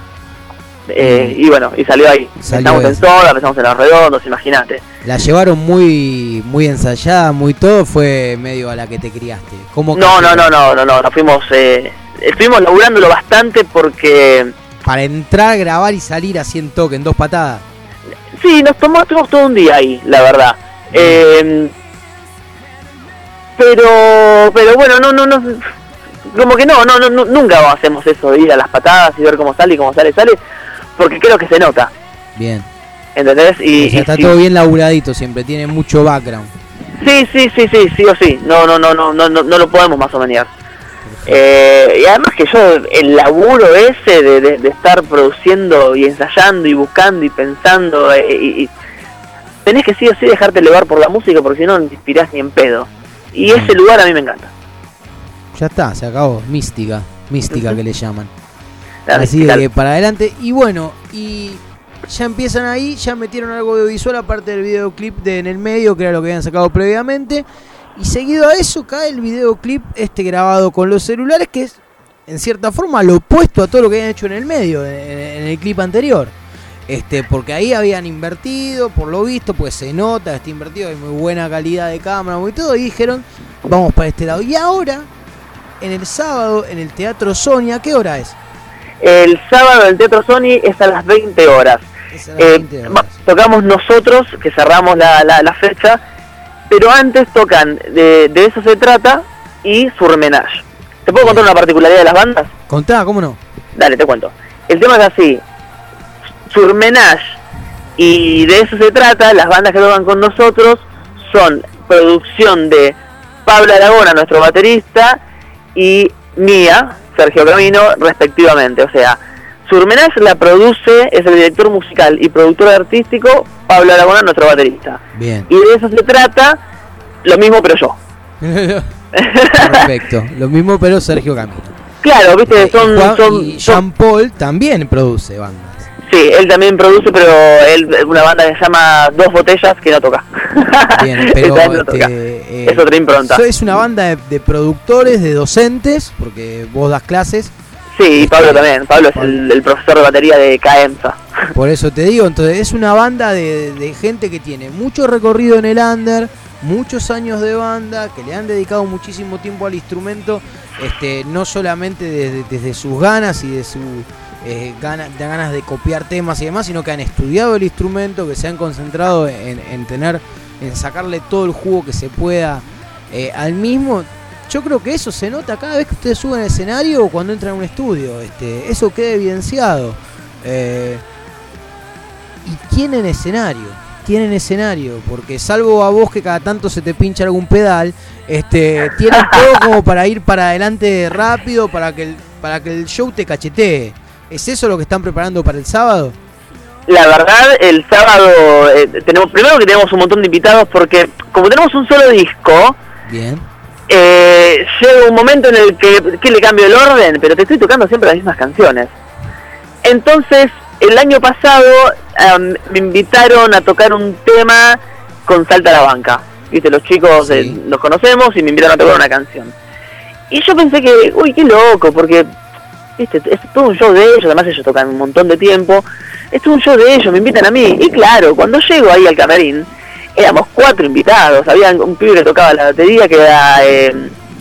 Eh, y bueno, y salió ahí.
Salió
Estamos en
eso.
Soda, empezamos en Los Redondos, imagínate.
La llevaron muy muy ensayada, muy todo, fue medio a la que te criaste. ¿Cómo
No, no,
que-
no, no, no, no, nos fuimos, eh, estuvimos laburándolo bastante porque,
Para entrar, grabar y salir así en toque, en dos patadas.
sí, nos tomó, estuvimos todo un día ahí, la verdad. Eh, pero, pero bueno, no, no, no, como que no, no, no, no, nunca hacemos eso de ir a las patadas y ver cómo sale y cómo sale, sale, porque creo que se nota,
Bien.
¿entendés? Y,
O sea,
y
está
sí,
todo bien laburadito siempre, tiene mucho background.
sí, sí, sí, sí, sí o sí, no, no, no, no, no, no, no lo podemos más o menos. Eh, y además que yo, el laburo ese de, de, de estar produciendo y ensayando y buscando y pensando, eh, y, y tenés que sí o sí dejarte elevar por la música porque si no no te inspirás ni en pedo. Y ese lugar a mí me encanta.
Ya está, se acabó. Mística, mística que le llaman.
La
Así
musical.
que para adelante. Y bueno, y ya empiezan ahí, ya metieron algo audiovisual aparte del videoclip de En el Medio, que era lo que habían sacado previamente. Y seguido a eso cae el videoclip este grabado con los celulares, que es en cierta forma lo opuesto a todo lo que habían hecho en el medio, en, en el clip anterior. Este, porque ahí habían invertido, por lo visto, pues se nota que está invertido, hay muy buena calidad de cámara, muy todo, y dijeron, vamos para este lado. Y ahora, en el sábado, en el Teatro Sonia, ¿qué hora es?
El sábado en el Teatro Sony es a las veinte horas.
Es a las
Eh,
veinte horas.
va- tocamos nosotros, que cerramos la, la, la fecha, pero antes tocan de, de Eso se trata y Surmenage. ¿Te puedo contar una particularidad de las bandas?
Contá, ¿cómo no?
Dale, te cuento. El tema es así. Surmenage y De Eso se trata, las bandas que tocan con nosotros son producción de Pablo Aragona, nuestro baterista, y mía, Sergio Camino, respectivamente. O sea, Surmenage la produce, es el director musical y productor artístico, Pablo Aragona, nuestro baterista.
Bien.
Y De Eso se trata, lo mismo pero yo.
Perfecto. Lo mismo, pero Sergio Camino.
Claro, viste, son...
y Juan-
son,
y
son-
Jean Paul también produce bandas.
Sí, él también produce, pero él una banda que se llama Dos Botellas que no toca.
Bien, pero
Esa no
este,
toca.
eh,
Es otra impronta.
so- es una banda de, de productores, de docentes, porque vos das clases.
Sí, y Pablo
Este,
también. Pablo es el, el profesor de batería de CAEMSA.
Por eso te digo, entonces es una banda de, de gente que tiene mucho recorrido en el under, muchos años de banda, que le han dedicado muchísimo tiempo al instrumento, este, no solamente desde, desde sus ganas y de su eh, gana, de ganas de copiar temas y demás, sino que han estudiado el instrumento, que se han concentrado en, en tener, en sacarle todo el jugo que se pueda eh, al mismo. Yo creo que eso se nota cada vez que ustedes suben al escenario o cuando entran a un estudio. Este, eso queda evidenciado. Eh, y tienen escenario, tienen escenario, porque salvo a vos que cada tanto se te pincha algún pedal, este, tienen todo como para ir para adelante rápido, para que el- para que el show te cachetee. ¿Es eso lo que están preparando para el sábado?
La verdad, el sábado eh, tenemos primero que tenemos un montón de invitados porque como tenemos un solo disco,
bien,
eh, llega un momento en el que, que le cambio el orden, pero te estoy tocando siempre las mismas canciones. Entonces, el año pasado um, me invitaron a tocar un tema con Salta a la Banca. Viste, los chicos
sí.
eh, nos conocemos y me invitaron a tocar una canción. Y yo pensé que, uy, qué loco, porque viste, es todo un show de ellos, además ellos tocan un montón de tiempo. Es todo un show de ellos, me invitan a mí. Y claro, cuando llego ahí al camarín, éramos cuatro invitados. Había un pibe que tocaba la batería, que era eh,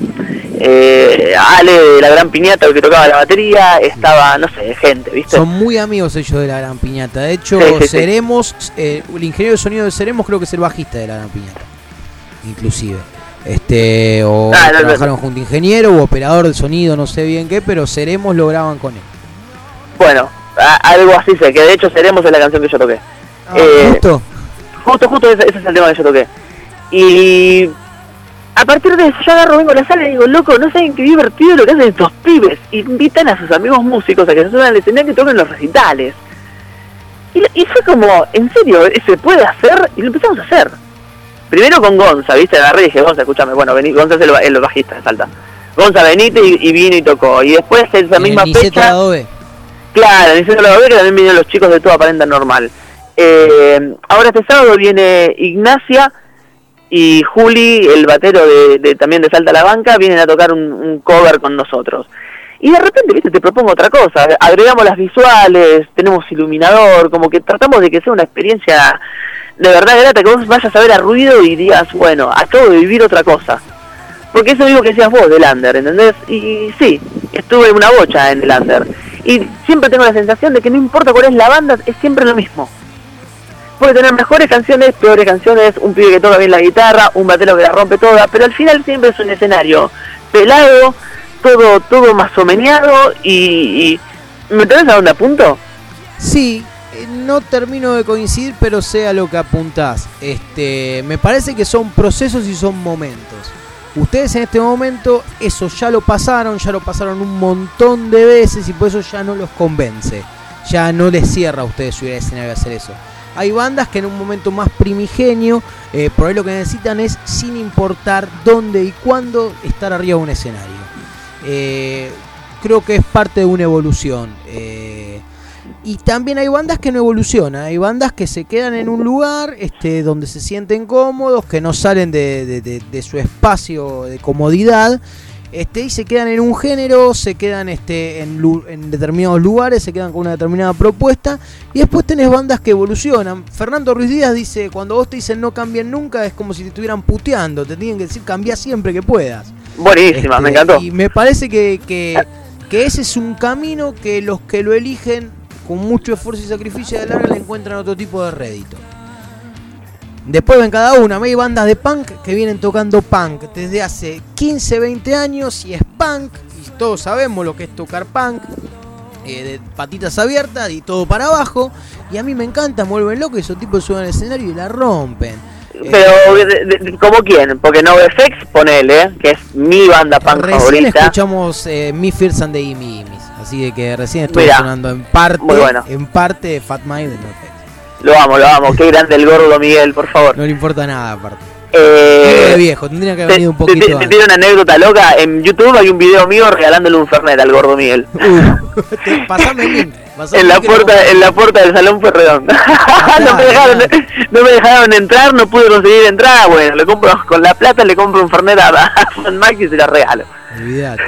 eh, Ale de La Gran Piñata, el que tocaba la batería. Estaba, no sé, gente, ¿viste?
Son muy amigos ellos de La Gran Piñata. De hecho,
Sí, sí, sí.
Seremos, eh, el ingeniero de sonido de Seremos creo que es el bajista de La Gran Piñata, inclusive. Este, o
Ah, no,
trabajaron
no.
junto, ingeniero o operador de sonido, no sé bien qué, pero Seremos lo graban con él.
Bueno, a- algo así sé, que de hecho Seremos es la canción que yo toqué.
Ah,
Eh,
¿justo?
Justo, justo ese, ese es el tema que yo toqué. Y a partir de eso yo agarro, vengo a la sala y digo, loco, no saben qué divertido lo que hacen estos pibes. Invitan a sus amigos músicos a que se suban al escenario y toquen los recitales. Y, y fue como, ¿en serio? ¿Se puede hacer? Y lo empezamos a hacer. Primero con Gonza, ¿viste? Agarré y dije, Gonza, escúchame, bueno, vení, Gonza es el, ba- el bajista de Salta. Gonza, venite y, y vino y tocó. Y después esa
En
misma
el Niceto
fecha...
Adobe.
Claro, en el Adobe, que también vinieron los chicos de Toda Aparenta Normal. Eh, ahora este sábado viene Ignacia y Juli, el batero de, de también de Salta a la Banca, vienen a tocar un, un cover con nosotros. Y de repente, viste, te propongo otra cosa, agregamos las visuales, tenemos iluminador, como que tratamos de que sea una experiencia de verdad grata, que vos vayas a ver a ruido y digas, bueno, acabo de vivir otra cosa. Porque eso mismo que decías vos del under, ¿entendés? Y sí, estuve una bocha en el under. Y siempre tengo la sensación de que no importa cuál es la banda, es siempre lo mismo. Puede tener mejores canciones, peores canciones, un pibe que toca bien la guitarra, un batero que la rompe toda, pero al final siempre es un escenario pelado, todo todo más o meneado y, y... ¿Me entendés a dónde apunto?
Sí, eh, no termino de coincidir, pero sé a lo que apuntás. Este, me parece que son procesos y son momentos. Ustedes en este momento eso ya lo pasaron, ya lo pasaron un montón de veces y por eso ya no los convence. Ya no les cierra a ustedes subir al escenario a hacer eso. Hay bandas que en un momento más primigenio, eh, por ahí lo que necesitan es, sin importar dónde y cuándo, estar arriba de un escenario. Eh, creo que es parte de una evolución. Eh, y también hay bandas que no evolucionan, hay bandas que se quedan en un lugar este, donde se sienten cómodos, que no salen de, de, de, de su espacio de comodidad. Este, y se quedan en un género, se quedan este, en, lu- en determinados lugares, se quedan con una determinada propuesta. Y después tenés bandas que evolucionan. Fernando Ruiz Díaz dice, cuando vos te dicen no cambien nunca, es como si te estuvieran puteando. Te tienen que decir cambia siempre que puedas.
Buenísima,
Este,
me encantó.
Y me parece que, que, que ese es un camino que los que lo eligen con mucho esfuerzo y sacrificio de larga le encuentran otro tipo de rédito. Después ven cada una, hay bandas de punk que vienen tocando punk desde hace quince, veinte años y es punk, y todos sabemos lo que es tocar punk, eh, de patitas abiertas y todo para abajo, y a mí me encanta, me vuelven loco y esos tipos suben al escenario y la rompen.
Pero, de, de, de- ¿como quién? Porque NoFX, ponele, ¿eh? Que es mi banda punk
Recién
favorita.
escuchamos eh, Mi Fears and the Gimme Gimmes, así de que recién estuvo
Mirá,
sonando en parte,
muy bueno.
en parte Fat Mike de NoFX.
Lo amo, lo amo. Qué grande el gordo Miguel, por favor.
No le importa nada aparte.
Eh,
Vive de viejo, tendría que haber
te,
venido un
te-
poquito
te- te
antes.
tiene una anécdota loca. En YouTube hay un video mío regalándole un Fernet al gordo Miguel.
Uh, te- pasame el link. pasame
En
el
la
link que lo
puerta,
pongo.
en la puerta del salón fue redondo. no, me dejaron, no me dejaron entrar, no pude conseguir entrar. Bueno, le compro con la plata, le compro un Fernet a, a Fan Mike y se la regalo.
Olvidate.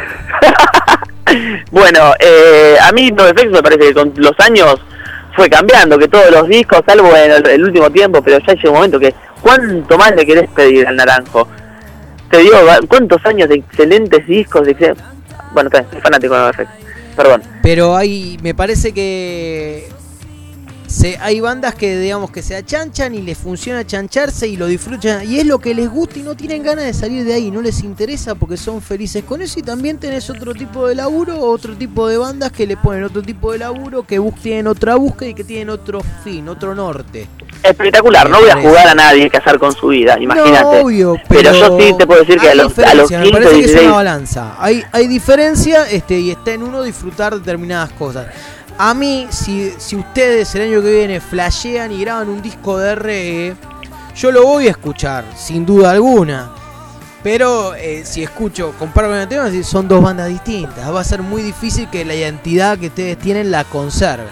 Bueno, eh, a mí NoFX me parece que con los años fue cambiando, que todos los discos, salvo en el, el último tiempo, pero ya llega un momento que ¿cuánto más le querés pedir al Naranjo? Te digo, va- ¿cuántos años de excelentes discos? De excel- Bueno, está, soy fanático de NoFX, perdón.
Pero hay, me parece que se, hay bandas que digamos que se achanchan y les funciona chancharse y lo disfrutan y es lo que les gusta y no tienen ganas de salir de ahí, no les interesa porque son felices con eso. Y también tenés otro tipo de laburo, otro tipo de bandas que le ponen otro tipo de laburo, que bus- tienen otra búsqueda y que tienen otro fin, otro norte.
espectacular. No voy a jugar a nadie qué hacer con su vida, imagínate.
No, obvio, pero,
pero yo sí te puedo decir que a los, a los
me
quince,
parece que
dieciséis...
es una balanza. Hay, hay diferencia este, y está en uno disfrutar determinadas cosas. A mí, si, si ustedes el año que viene flashean y graban un disco de reggae, yo lo voy a escuchar, sin duda alguna. Pero eh, si escucho, comparo con el tema, son dos bandas distintas. Va a ser muy difícil que la identidad que ustedes tienen la conserven.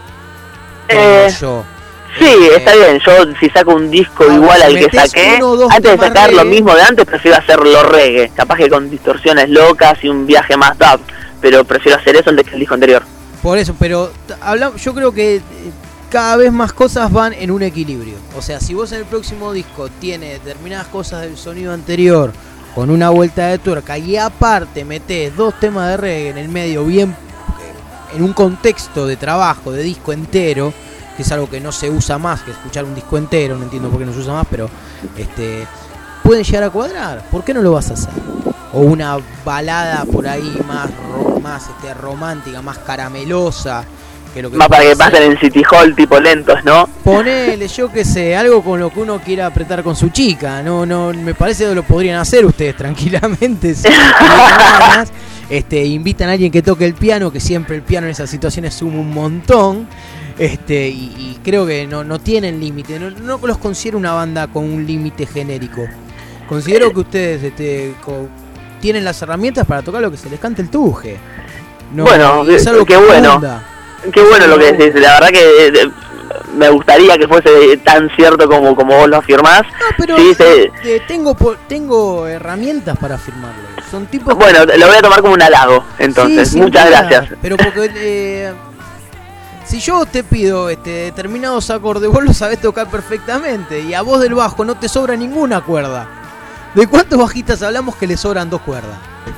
Eh,
yo.
Sí,
eh,
está bien. Yo si saco un disco
ahora,
igual
si
al que
metés
saqué,
uno o dos
antes de
temas
sacar lo
reggae-
mismo de antes, prefiero hacerlo reggae. Capaz que con distorsiones locas y un viaje más dub. Pero prefiero hacer eso antes que el disco anterior.
Por eso, pero t- habla- yo creo que eh, cada vez más cosas van en un equilibrio. O sea, si vos en el próximo disco tienes determinadas cosas del sonido anterior con una vuelta de tuerca y aparte metés dos temas de reggae en el medio bien eh, en un contexto de trabajo, de disco entero, que es algo que no se usa más que escuchar un disco entero, no entiendo por qué no se usa más, pero este pueden llegar a cuadrar. ¿Por qué no lo vas a hacer? O una balada por ahí más ro- más este, romántica, más caramelosa, que lo que
Más para que
puede ser.
pasen en City Hall tipo lentos, ¿no?
Ponele, yo que sé, algo con lo que uno quiera apretar con su chica. No, no, me parece que lo podrían hacer ustedes tranquilamente. Si tienen ganas. Este, invitan a alguien que toque el piano, que siempre el piano en esas situaciones suma un montón. Este, y, y creo que no, no tienen límite. No, no los considero una banda con un límite genérico. Considero que ustedes este, co- tienen las herramientas para tocar lo que se les cante el tuje. No,
Bueno,
y es algo
qué
que
bueno.
abunda.
Qué bueno lo que decís. La verdad que eh, me gustaría que fuese tan cierto como, como vos lo afirmás.
No, pero
Sí,
eh,
sí.
eh, tengo po- tengo herramientas para afirmarlo. Son tipos que-
Bueno, lo voy a tomar como un halago, entonces.
Sí, sin
Muchas
duda,
gracias.
Pero porque eh, si yo te pido este determinados acordes, vos lo sabés tocar perfectamente y a vos del bajo no te sobra ninguna cuerda. ¿De cuántos bajistas hablamos que le sobran dos cuerdas?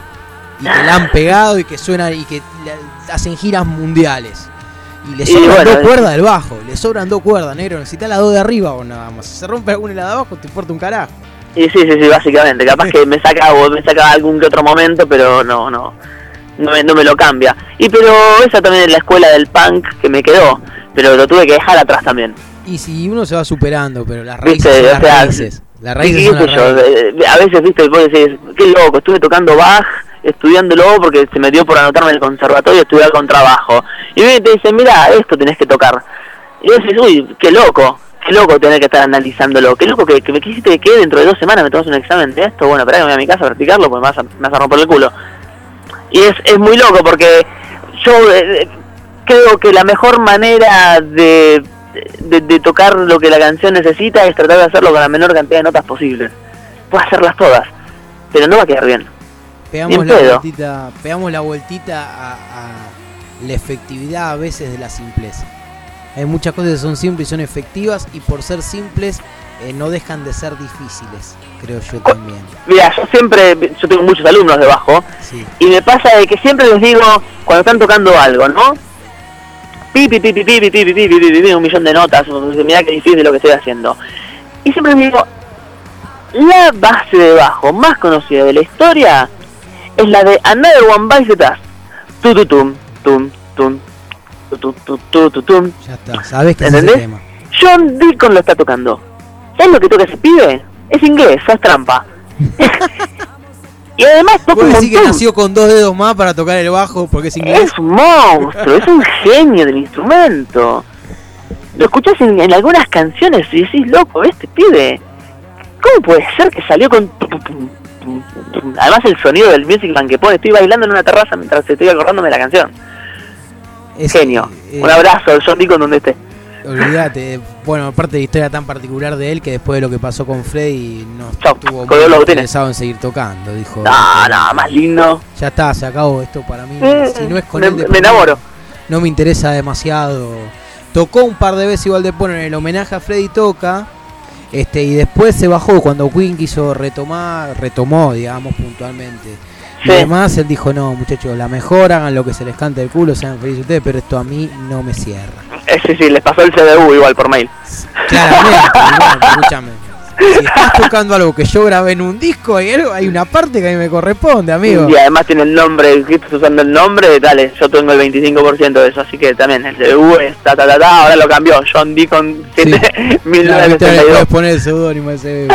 Y que la han pegado y que suenan y que la- hacen giras mundiales. Y le
Y
sobran
bueno,
dos
eh.
cuerdas del bajo, le sobran dos cuerdas, negro. Necesitas las dos de arriba o nada más. Si se rompe alguna y la de abajo, te importa un carajo.
Y sí, sí, sí, básicamente. Capaz que me saca o me saca algún que otro momento, pero no, no. No me, no me lo cambia. Y pero esa también es la escuela del punk que me quedó. Pero lo tuve que dejar atrás también.
Y si uno se va superando, pero las raíces
Viste,
son
o
las
sea,
raíces. Las
¿Qué
raíces
sé
son las
yo?
raíces.
Eh, A veces, viste, vos decís, qué loco, estuve tocando Bach, estudiándolo porque se me dio por anotarme en el conservatorio y estudiar con trabajo. Y viene y te dicen, mira, esto tenés que tocar. Y vos decís, uy, qué loco, qué loco tener que estar analizándolo. Qué loco que, que me quisiste que dentro de dos semanas me tomas un examen de esto. Bueno, esperá que me voy a mi casa a practicarlo porque me vas a, me vas a romper el culo. Y es, es muy loco porque yo eh, creo que la mejor manera de, de, de tocar lo que la canción necesita es tratar de hacerlo con la menor cantidad de notas posibles. Puedo hacerlas todas, pero no va a quedar bien.
Pegamos
Bien
la
pedo.
vueltita, pegamos la vueltita a, a la efectividad a veces de la simpleza. Hay muchas cosas que son simples y son efectivas y por ser simples eh, no dejan de ser difíciles, creo yo también.
Mira, yo siempre, yo tengo muchos alumnos de bajo,
Sí.
y me pasa de que siempre les digo, cuando están tocando algo, ¿no? Pi, pi, pi, pi, pi, pi, pi, pi, pi, pi, pi, pi, un millón de notas, mirá qué difícil lo que estoy haciendo. Y siempre les digo, la base de bajo más conocida de la historia es la de Another One Bites the Dust. Tu, tu, tum, tum, tum, tu, tu, tu, tu, tu, tum.
Ya está, sabes que es ese
¿Entendés?
tema.
John Deacon lo está tocando. ¿Sabes lo que toca ese pibe? Es inglés, es trampa. Y además toca
Vos
un
decís que
montón.
nació con dos dedos más para tocar el bajo porque es inglés.
Es un monstruo, es un genio del instrumento. Lo escuchás en, en algunas canciones y decís, loco, este pibe, ¿cómo puede ser que salió con... Además el sonido del Music Man que pone, estoy bailando en una terraza mientras estoy acordándome de la canción.
Es,
Genio.
eh,
Un abrazo al John Deacon donde esté.
Olvídate, bueno, aparte de la historia tan particular de él que después de lo que pasó con Freddy no
Chau,
estuvo
colgó
muy
los botines.
interesado en seguir tocando, dijo.
No, no, más lindo.
Ya está, se acabó esto para mí.
Mm,
Si no es con
me,
él de
me
por
enamoro.
medio, no me interesa demasiado. Tocó un par de veces igual de poner en el homenaje a Freddy Toca. Este, y después se bajó cuando Queen quiso retomar, retomó, digamos, puntualmente. Y
Sí.
además él dijo, no, muchachos, la mejor, hagan lo que se les cante el culo, sean felices ustedes, pero esto a mí no me cierra.
Eh, sí, sí, les pasó el C D U igual por mail.
Claramente, y bueno, escúchame. Si estás tocando algo que yo grabé en un disco, hay, algo, hay una parte que a mí me corresponde, amigo.
Y además tiene el nombre, que estás usando el nombre, dale, yo tengo el veinticinco por ciento de eso, así que también el de U es ta ta ta ta, ahora lo cambió, John Deacon mil novecientos setenta y dos.
Puedes poner el seudónimo ese.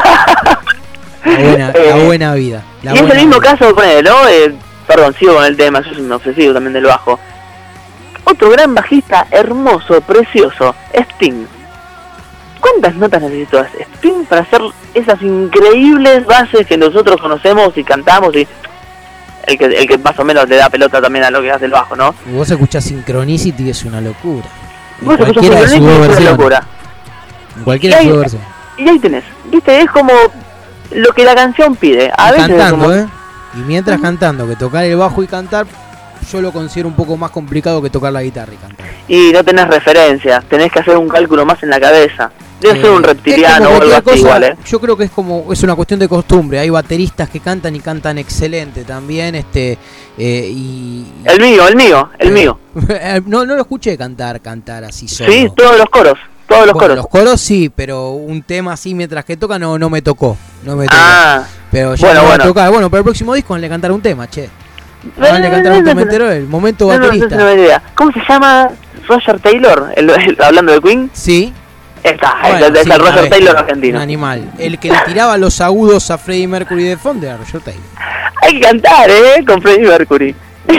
La buena, la
Eh,
buena vida. La
y es
buena
el mismo
vida.
caso, ponele, ¿no? Eh, perdón, sigo con el tema, yo soy un obsesivo también del bajo. Otro gran bajista, hermoso, precioso, Sting. ¿Cuántas notas necesitó Sting para hacer esas increíbles bases que nosotros conocemos y cantamos? Y el que, el que más o menos le da pelota también a lo que hace el bajo, ¿no?
Y vos escuchás Synchronicity y es una locura. En
Vos escuchás
cualquiera de sus
Synchronicity,
dos
es una
versiones.
locura.
En cualquiera de
Y
sus
ahí-
dos versiones.
Y ahí tenés, viste, es como lo que la canción pide. A
Y
veces es
cantando,
como...
¿eh? Y mientras cantando, que tocar el bajo y cantar, yo lo considero un poco más complicado que tocar la guitarra y cantar.
Y no tenés referencias, tenés que hacer un cálculo más en la cabeza. Debe ser un
Eh,
reptiliano
es como
o algo
cualquier
así
cosa,
igual, ¿eh?
Yo creo que es como es una cuestión de costumbre. Hay bateristas que cantan y cantan excelente también, este eh, y
El mío, el mío, el
eh,
mío.
no no lo escuché cantar cantar así solo.
Sí, todos los coros, todos los
Bueno,
coros.
los coros sí, pero un tema así mientras que toca no no me tocó, no me tocó.
Ah,
Pero ya
bueno,
me va
bueno.
a tocar. Bueno, para el próximo disco le cantar un tema, che. Van a cantar un tema entero, el momento
no, no, no,
baterista.
no, no, no, idea. ¿Cómo se llama? Roger Taylor, el, el- hablando de Queen.
Sí.
Está,
Bueno,
es, es
sí,
el
una
Roger
bestia,
Taylor
un
argentino.
animal. El que le tiraba los agudos a Freddie Mercury de fondo era Roger Taylor.
Hay que cantar, ¿eh? Con Freddie Mercury.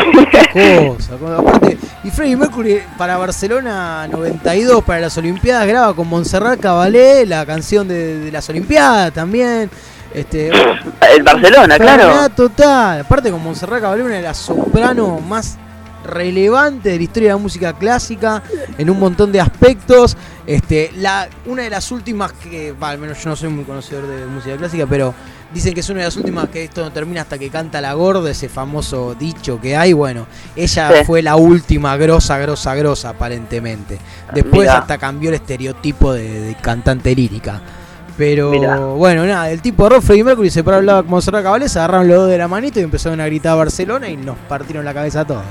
Cosa, cosa. Aparte, y Freddie Mercury para Barcelona noventa y dos, para las Olimpiadas, graba con Montserrat Caballé la canción de, de las Olimpiadas también. Este,
El Barcelona, claro.
enfermedad total. Aparte con Montserrat Caballé, una de las sopranos más relevantes de la historia de la música clásica en un montón de aspectos. Este, la, una de las últimas que, bah, al menos yo no soy muy conocedor de música clásica, pero dicen que es una de las últimas que esto no termina hasta que canta la gorda, ese famoso dicho que hay. Bueno, ella
Sí.
fue la última grosa, grosa, grosa aparentemente. Después
Mirá.
hasta cambió el estereotipo de, de cantante lírica. Pero
Mirá.
bueno, nada, el tipo de Freddie Mercury se paró al lado con Montserrat Caballé, se agarraron los dos de la manito y empezaron a gritar a Barcelona y nos partieron la cabeza a todos.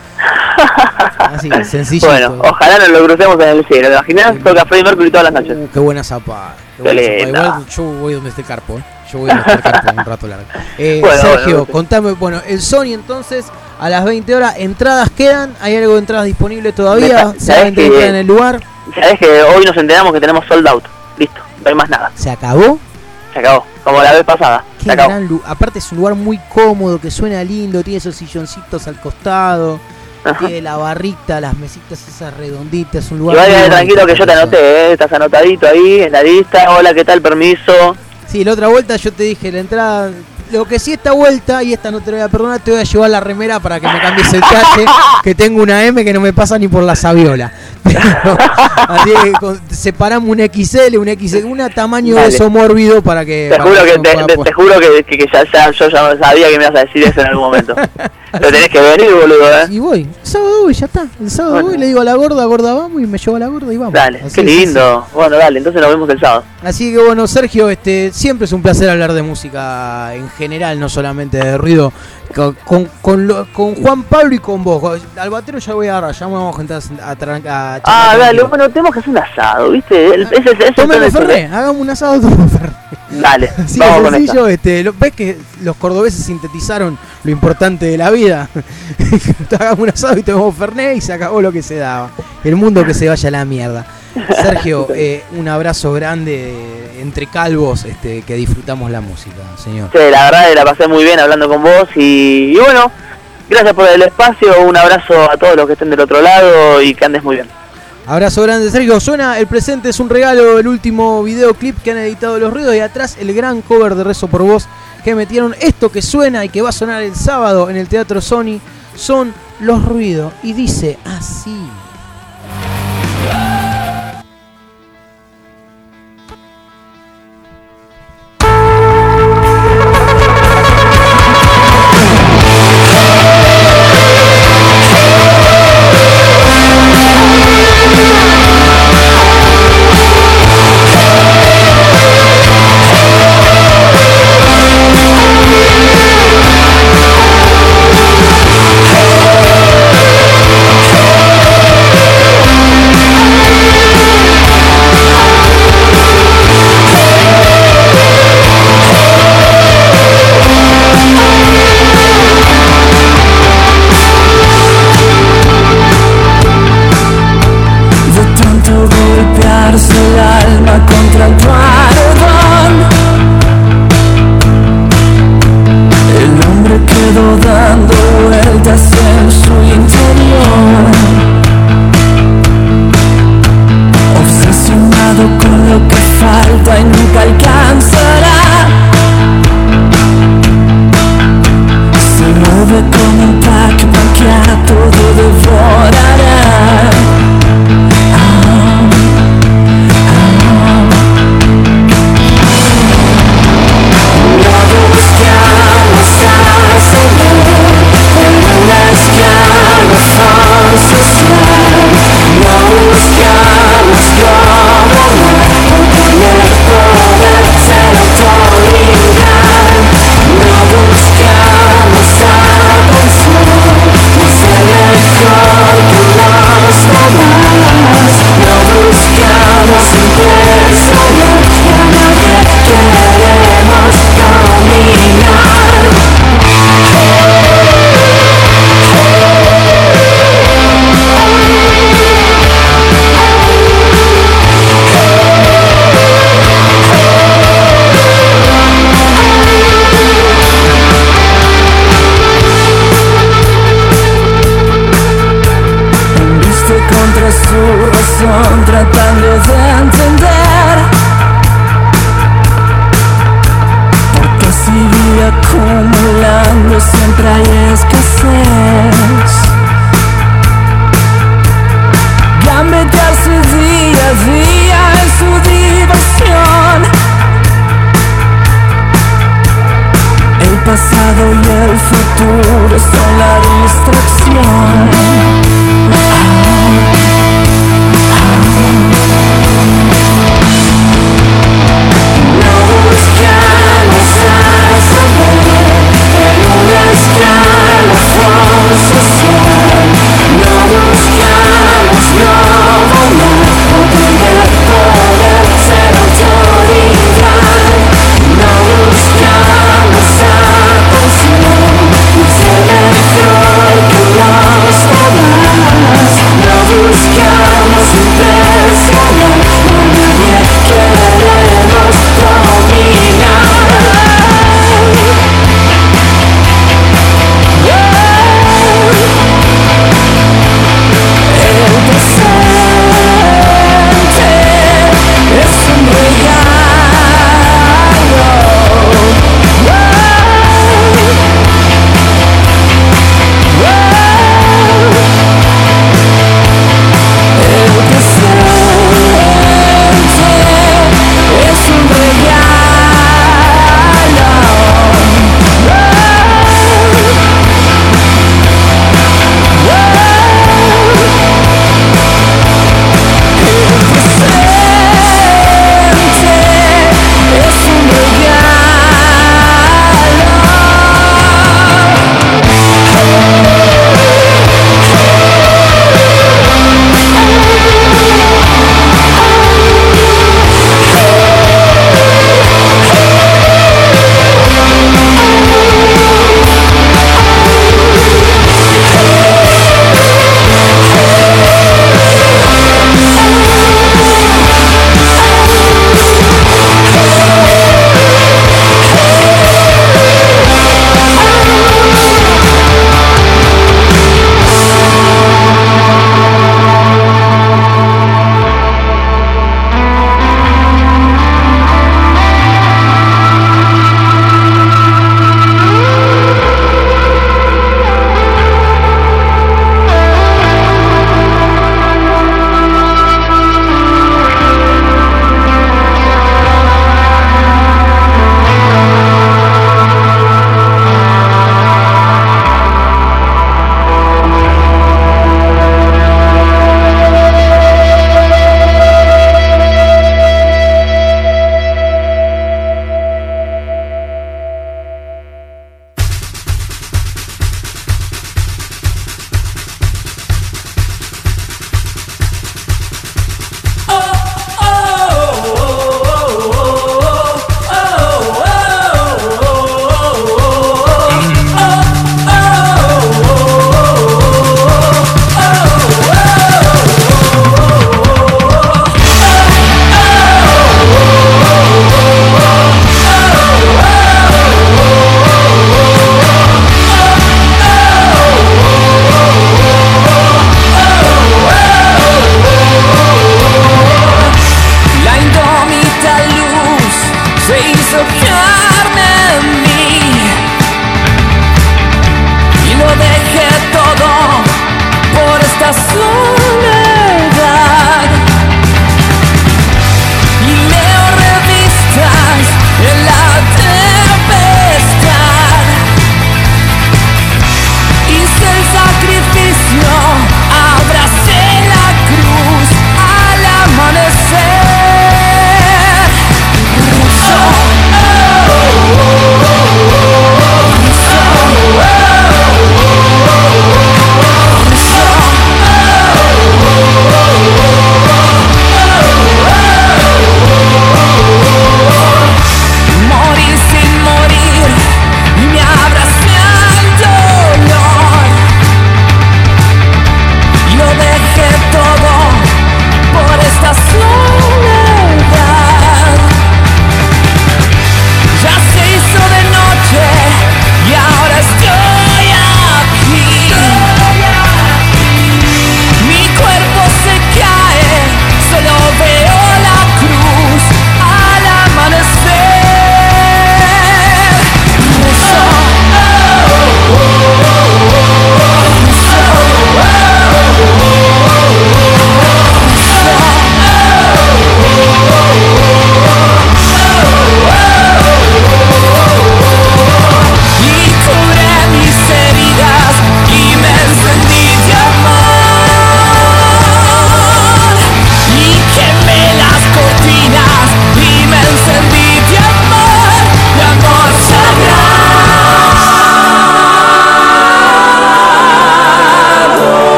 Así, sencillito.
Bueno, ojalá nos lo crucemos en el cielo. ¿Te imaginas? Toca Freddie Mercury todas las noches.
Uh, qué buena zapada. Qué
Qué
buena zapada.
linda.
Igual yo voy donde esté el Carpo, ¿eh? Yo voy donde esté el Carpo un rato largo. Eh,
Bueno,
Sergio,
bueno, bueno.
contame, bueno, el Sony entonces a las veinte horas, ¿entradas quedan? ¿Hay algo de entradas disponibles todavía?
Me-
¿Se van a
¿sabés que-
entrar en el lugar?
Sabés que hoy nos enteramos que tenemos sold out. Listo, no hay más nada.
¿Se acabó?
Se acabó. Como la vez pasada. Se
Qué
acabó.
gran lu- Aparte es un lugar muy cómodo, que suena lindo, tiene esos silloncitos al costado,
Ajá.
tiene la barrita, las mesitas esas redonditas, un lugar
Igual
muy
quédate
bonito
tranquilo que yo te
para
anoté, ¿eh? Estás anotadito ahí en la lista. Hola, ¿qué tal? Permiso.
Sí, la otra vuelta yo te dije, la entrada... Lo que sí, esta vuelta, y esta no te lo voy a perdonar, te voy a llevar la remera para que me cambies el traje, que tengo una M que no me pasa ni por la sabiola. Pero, así que con- separamos un X L, un X L, un tamaño
Dale.
de eso mórbido para que...
Te
para
juro que
yo
te,
pueda
te-
poner.
te juro que, que, que ya, ya- yo ya sabía que me ibas a decir eso en algún momento. Pero tenés que venir, boludo, ¿eh?
Y voy, el sábado voy, ya está. El sábado
Bueno.
voy, le digo a la gorda, gorda vamos, y me llevo a la gorda y vamos.
Dale,
Así
qué
es,
lindo. Bueno, dale, entonces nos vemos el sábado.
así. Así que bueno, Sergio, este siempre es un placer hablar de música en general, no solamente de ruido. Con, con, con, lo- con Juan Pablo y con vos. Al batero ya voy a agarrar, ya vamos a juntar a, tra- a charlar
Ah, dale,
contigo.
bueno, tenemos que hacer un asado, ¿viste? El, ese, ese, ese
Tomemos
es el-
Fernet, hagamos un asado, tomemos Fernet.
Dale,
Así
vamos
de
con
sencillo,
esto.
este, lo- ¿ves que los cordobeses sintetizaron lo importante de la vida? Hagamos un asado y tomamos Fernet y se acabó lo que se daba. El mundo que se vaya a la mierda. Sergio, eh, un abrazo grande entre calvos, este, que disfrutamos la música, señor.
Sí, la verdad que la pasé muy bien hablando con vos y, y bueno, gracias por el espacio, un abrazo a todos los que estén del otro lado y que andes muy bien.
Abrazo grande, Sergio. Suena El Presente es un regalo, el último videoclip que han editado Los Ruidos, y atrás el gran cover de Rezo por Vos que metieron. Esto que suena y que va a sonar el sábado en el Teatro Sony son Los Ruidos, y dice así.
Thank corazón tratando de entender por qué si vive acumulando siempre hay escasez. Gambetearse día a día es su diversión. El pasado y el futuro son la distracción. Ah, ah, ah.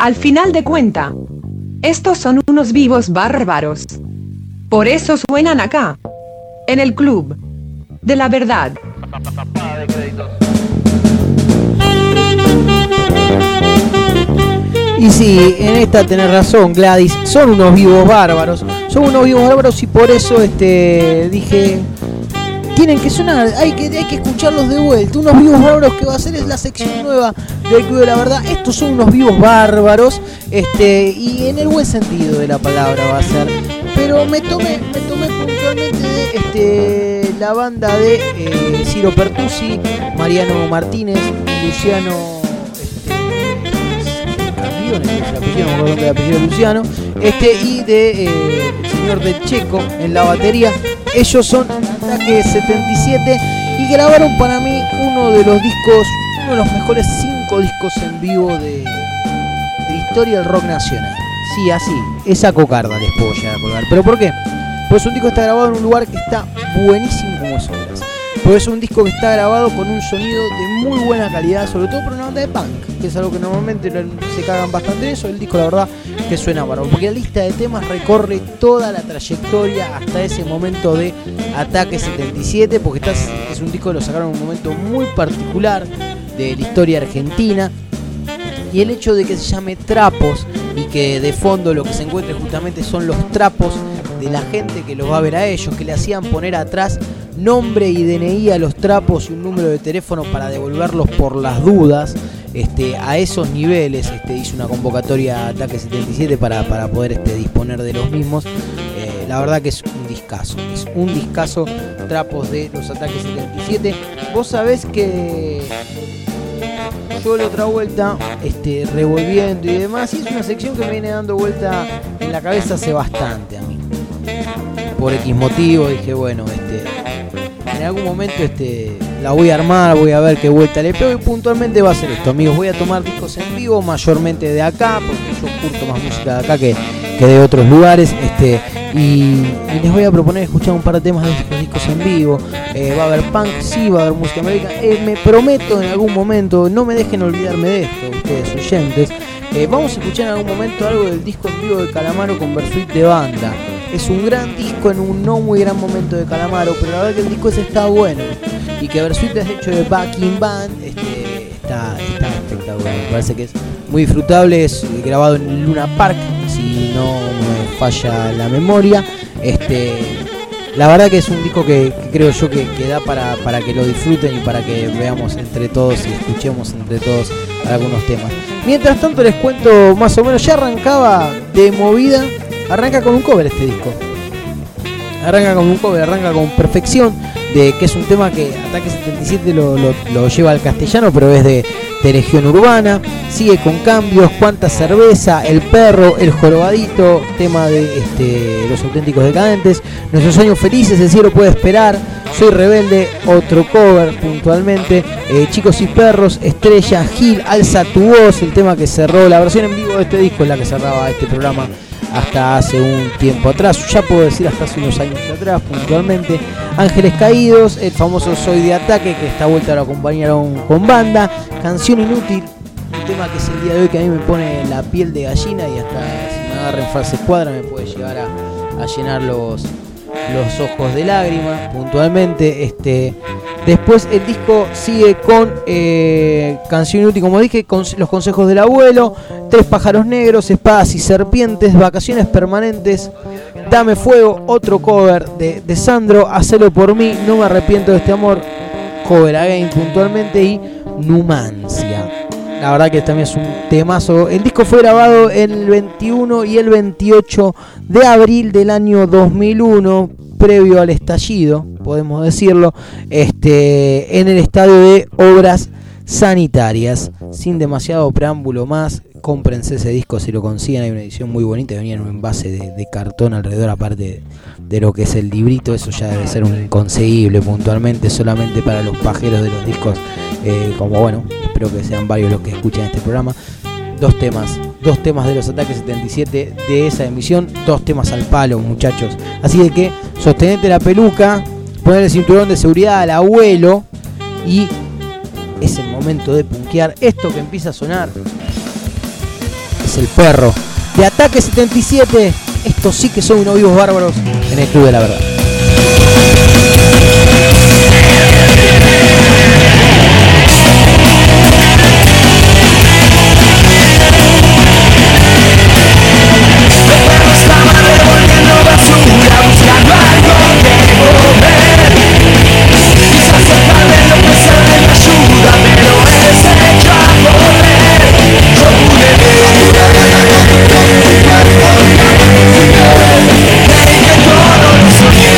Al final de cuenta, estos son unos vivos bárbaros. Por eso suenan acá, en el Club de la Verdad.
Y sí, en esta tenés razón, Gladys, son unos vivos bárbaros, son unos vivos bárbaros y por eso este dije, tienen que sonar, hay que, hay que escucharlos de vuelta, unos vivos bárbaros que va a ser es la sección nueva del Club de la Verdad. Estos son unos vivos bárbaros, este, y en el buen sentido de la palabra va a ser, pero me tomé, me tomé puntualmente de este, la banda de eh, Ciro Pertusi, Mariano Martínez, Luciano el apellido, no me acuerdo el apellido de Luciano, este, y de eh, el señor del Checo en la batería. Ellos son Ataque setenta y siete y grabaron para mí uno de los discos, uno de los mejores cinco discos en vivo de, de historia del rock nacional. Sí, así, esa cocarda les puedo llegar a colgar. ¿Pero por qué? Pues un disco está grabado en un lugar que está buenísimo como es Obras. Pues es un disco que está grabado con un sonido de muy buena calidad, sobre todo por una banda de punk, que es algo que normalmente se cagan bastante en eso. El disco, la verdad, que suena bárbaro, porque la lista de temas recorre toda la trayectoria hasta ese momento de Ataque setenta y siete, porque está, es un disco que lo sacaron en un momento muy particular de la historia argentina. Y el hecho de que se llame Trapos y que de fondo lo que se encuentre justamente son los trapos de la gente que los va a ver a ellos, que le hacían poner atrás nombre y D N I a los trapos y un número de teléfono para devolverlos por las dudas. Este, a esos niveles este, hizo una convocatoria Ataque setenta y siete para, para poder este, disponer de los mismos. Eh, la verdad que es un discazo, es un discazo Trapos de los Ataque setenta y siete. Vos sabés que yo la otra vuelta este, revolviendo y demás, y es una sección que me viene dando vuelta en la cabeza hace bastante a mí. Por X motivo dije, bueno, este, en algún momento este, la voy a armar, voy a ver qué vuelta le pego, y puntualmente va a ser esto, amigos. Voy a tomar discos en vivo, mayormente de acá, porque yo curto más música de acá que, que de otros lugares, este, y, y les voy a proponer escuchar un par de temas de estos discos en vivo. Eh, va a haber punk, sí, va a haber música americana. Eh, me prometo en algún momento, no me dejen olvidarme de esto, ustedes oyentes. Eh, vamos a escuchar en algún momento algo del disco en vivo de Calamaro con Versuit de banda. Es un gran disco en un no muy gran momento de Calamaro, pero la verdad que el disco ese está bueno. Y que Versuit es hecho de backing band, este, está, está espectacular. Me parece que es muy disfrutable, es grabado en Luna Park, si no me falla la memoria. Este, la verdad que es un disco que, que creo yo que, que da para, para que lo disfruten y para que veamos entre todos y escuchemos entre todos algunos temas. Mientras tanto les cuento más o menos, ya arrancaba de movida. Arranca con un cover este disco. Arranca con un cover, arranca con perfección, de que es un tema que Ataque setenta y siete lo, lo, lo lleva al castellano, pero es de, de Legión Urbana. Sigue con Cambios, Cuánta Cerveza, El Perro, El Jorobadito, tema de este, Los Auténticos Decadentes, Nuestros Sueños Felices, El Cielo Puede Esperar, Soy Rebelde, otro cover puntualmente, eh, Chicos y Perros, Estrella, Gil, Alza tu Voz, el tema que cerró la versión en vivo de este disco, es la que cerraba este programa hasta hace un tiempo atrás, ya puedo decir hasta hace unos años atrás puntualmente. Ángeles Caídos, el famoso Soy de Ataque, que esta vuelta lo acompañaron con banda. Canción Inútil, un tema que es el día de hoy que a mí me pone la piel de gallina y hasta si me agarra en fase escuadra me puede llegar a, a llenar los, los ojos de lágrimas puntualmente. Este, después el disco sigue con eh, Canción Inútil, como dije, con Los Consejos del Abuelo, Tres Pájaros Negros, Espadas y Serpientes, Vacaciones Permanentes, Dame Fuego, otro cover de, de Sandro, Hacelo por mí, No me arrepiento de este amor, cover again puntualmente, y Numancia. La verdad que también es un temazo. El disco fue grabado el veintiuno y el veintiocho de abril del año dos mil uno, previo al estallido, podemos decirlo, este, en el estadio de Obras Sanitarias. Sin demasiado preámbulo más, cómprense ese disco si lo consiguen. Hay una edición muy bonita, venía en un envase de, de cartón alrededor, aparte de, de lo que es el librito. Eso ya debe ser un inconseguible puntualmente, solamente para los pajeros de los discos, eh, como bueno, espero que sean varios los que escuchan este programa. Dos temas, dos temas de los Ataques setenta y siete de esa emisión, dos temas al palo, muchachos. Así de que sostenete la peluca, poner el cinturón de seguridad al abuelo y es el momento de punkear. Esto que empieza a sonar es el perro de Ataque setenta y siete. Estos sí que son unos vivos bárbaros en el Club de la Verdad.
Soñé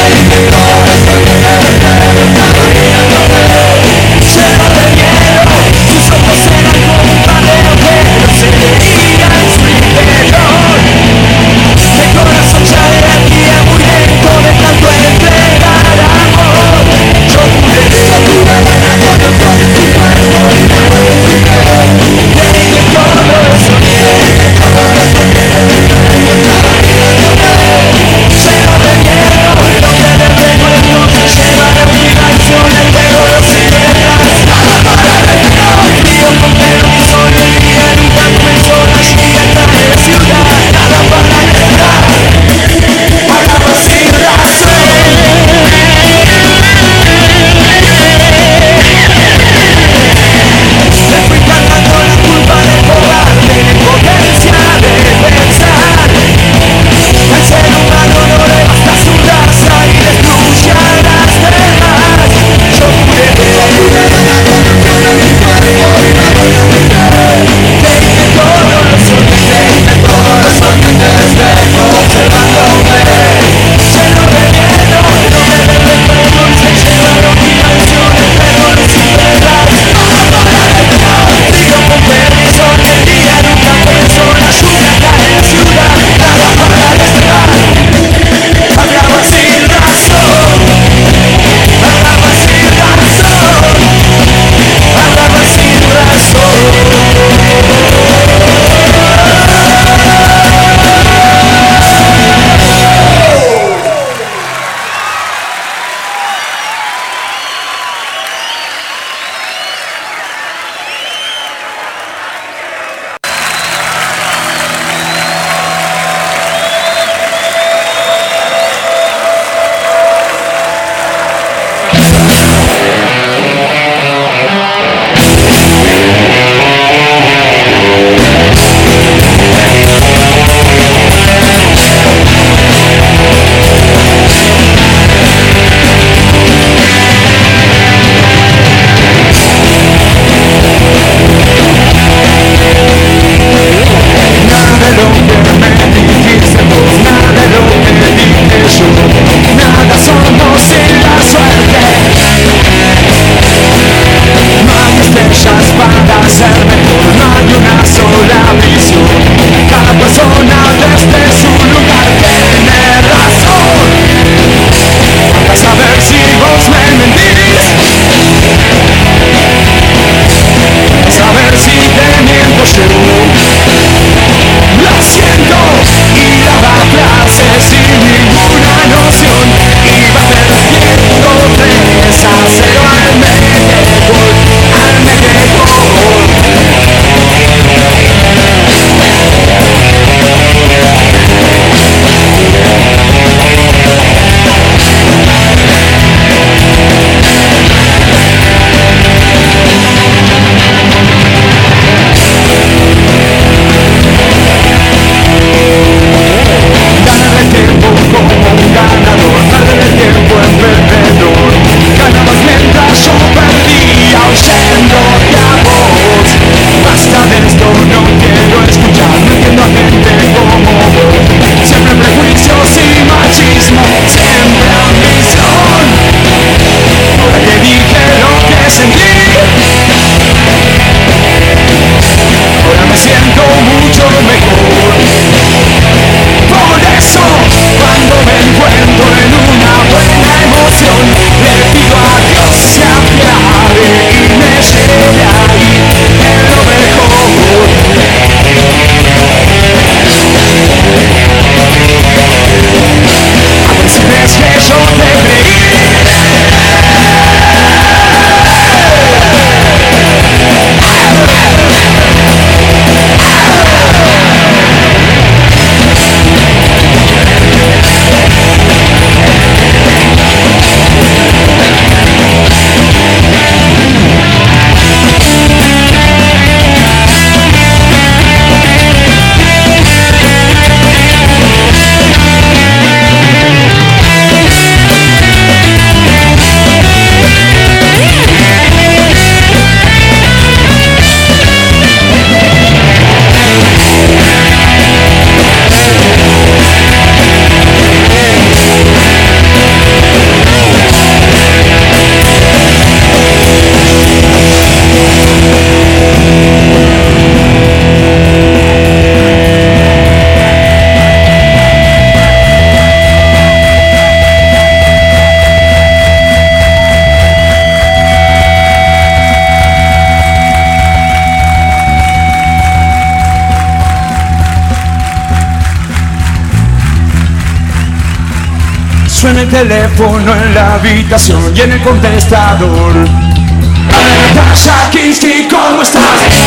suena el teléfono en la habitación y en el contestador. Natasha Kinski, ¿cómo estás?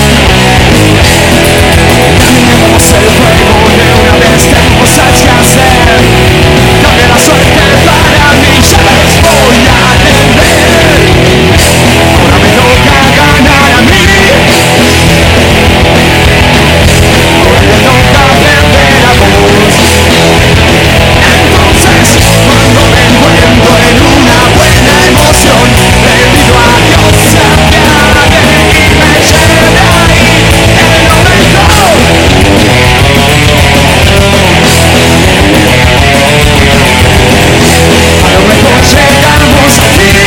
Terminemos el juego de una vez, tengo cosas que hacer. Dame la suerte para mí, ya les voy a tener. Ahora me toca ganar a mí. Ahora le toca perder a vos. Entonces, cuando me encuentro en una buena emoción, le pido a Dios se apiade y me lleve ahí en lo mejor. A lo mejor llegamos al fin.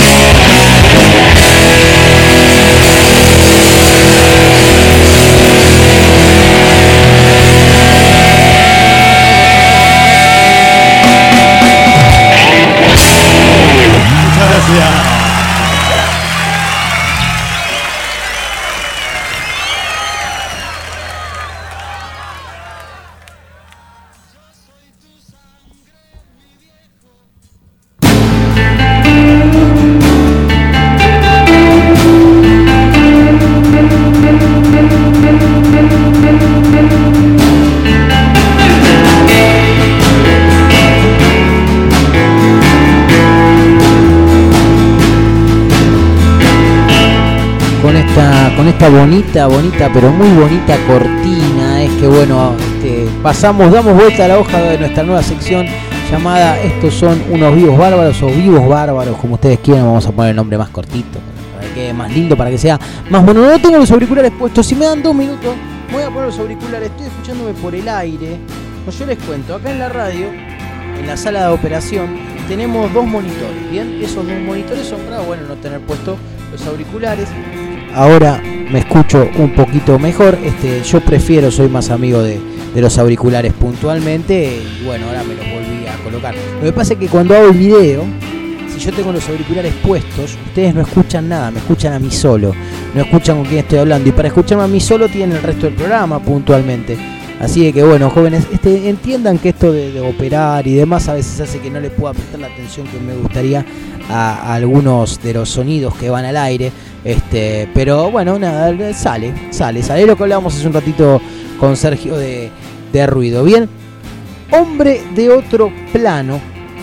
Con esta bonita, bonita, pero muy bonita cortina, es que bueno, este, pasamos, damos vuelta a la hoja de nuestra nueva sección llamada Estos son unos vivos bárbaros o vivos bárbaros, como ustedes quieran, vamos a poner el nombre más cortito, para que quede más lindo, para que sea más bueno. No tengo los auriculares puestos, si me dan dos minutos, voy a poner los auriculares, estoy escuchándome por el aire. Pues yo les cuento, acá en la radio, en la sala de operación, tenemos dos monitores, ¿bien? Esos dos monitores son para, bueno, no tener puestos los auriculares. Ahora me escucho un poquito mejor, este, yo prefiero, soy más amigo de, de los auriculares puntualmente, y bueno, ahora me los volví a colocar. Lo que pasa es que cuando hago el video, si yo tengo los auriculares puestos, ustedes no escuchan nada, me escuchan a mí solo, no escuchan con quién estoy hablando, y para escucharme a mí solo tienen el resto del programa puntualmente. Así que bueno, jóvenes, este, entiendan que esto de, de operar y demás a veces hace que no le pueda prestar la atención que me gustaría a, a algunos de los sonidos que van al aire. Este, pero bueno, nada, sale, sale, sale lo que hablábamos hace un ratito con Sergio de, de ruido. Bien, hombre de otro plano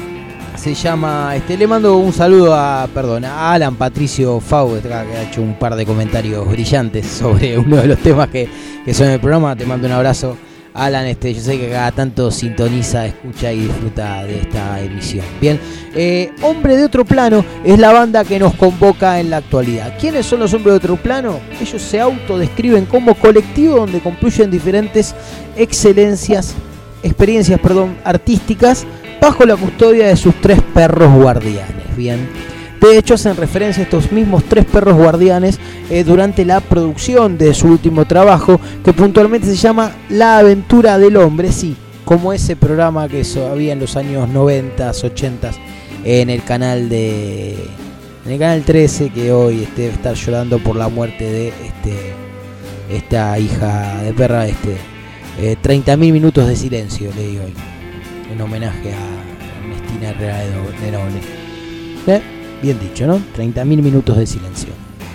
se llama, este, le mando un saludo a, perdón, a Alan Patricio Fau, que ha hecho un par de comentarios brillantes sobre uno de los temas que, que son en el programa. Te mando un abrazo, Alan. Este, yo sé que cada tanto sintoniza, escucha y disfruta de esta emisión. Bien, eh, Hombre de Otro Plano es la banda que nos convoca en la actualidad. ¿Quiénes son los Hombres de Otro Plano? Ellos se autodescriben como colectivo donde confluyen diferentes excelencias, experiencias, perdón, artísticas bajo la custodia de sus tres perros guardianes. Bien, de hecho hacen referencia a estos mismos tres perros guardianes eh, durante la producción de su último trabajo, que puntualmente se llama La Aventura del Hombre, sí, como ese programa que había en los años noventa, ochenta en el canal de en el canal trece, que hoy este, debe estar llorando por la muerte de este esta hija de perra. Este eh, treinta mil minutos de silencio leí hoy en homenaje a Ernestina Herrera de Noble. ¿Eh? Bien dicho, ¿no? treinta mil minutos de silencio.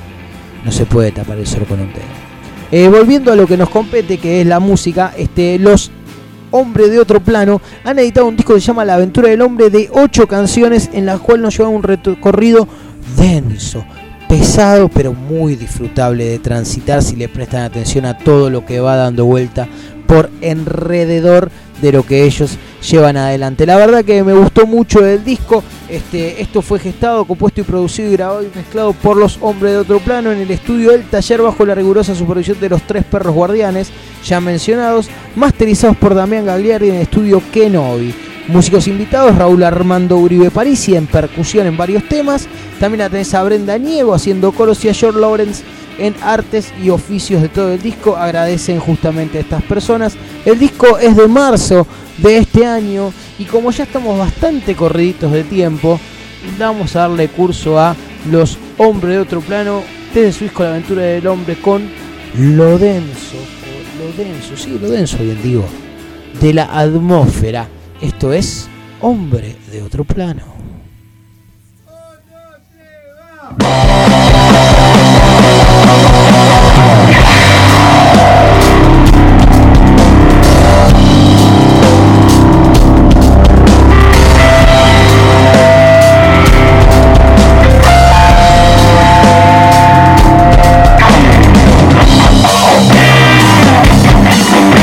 No se puede tapar el sol con un dedo. Eh, volviendo a lo que nos compete, que es la música, este, los Hombres de Otro Plano han editado un disco que se llama La Aventura del Hombre, de ocho canciones, en la cual nos lleva un recorrido denso, pesado, pero muy disfrutable de transitar si le prestan atención a todo lo que va dando vuelta por alrededor de lo que ellos llevan adelante. La verdad que me gustó mucho el disco. Este, esto fue gestado, compuesto y producido y grabado y mezclado por los Hombres de Otro Plano en el estudio del Taller, bajo la rigurosa supervisión de los tres perros guardianes ya mencionados, masterizados por Damián Gagliardi en el estudio Kenobi. Músicos invitados: Raúl Armando Uribe Parisi en percusión en varios temas. También la tenés a Brenda Niego haciendo coros y a George Lawrence en artes y oficios de todo el disco. Agradecen justamente a estas personas. El disco es de marzo de este año y como ya estamos bastante corriditos de tiempo, vamos a darle curso a los Hombres de Otro Plano desde su disco La Aventura del Hombre, con lo denso, lo denso, sí, lo denso bien digo, de la atmósfera. Esto es hombre de otro plano.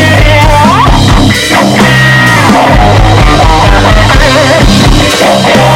Yeah.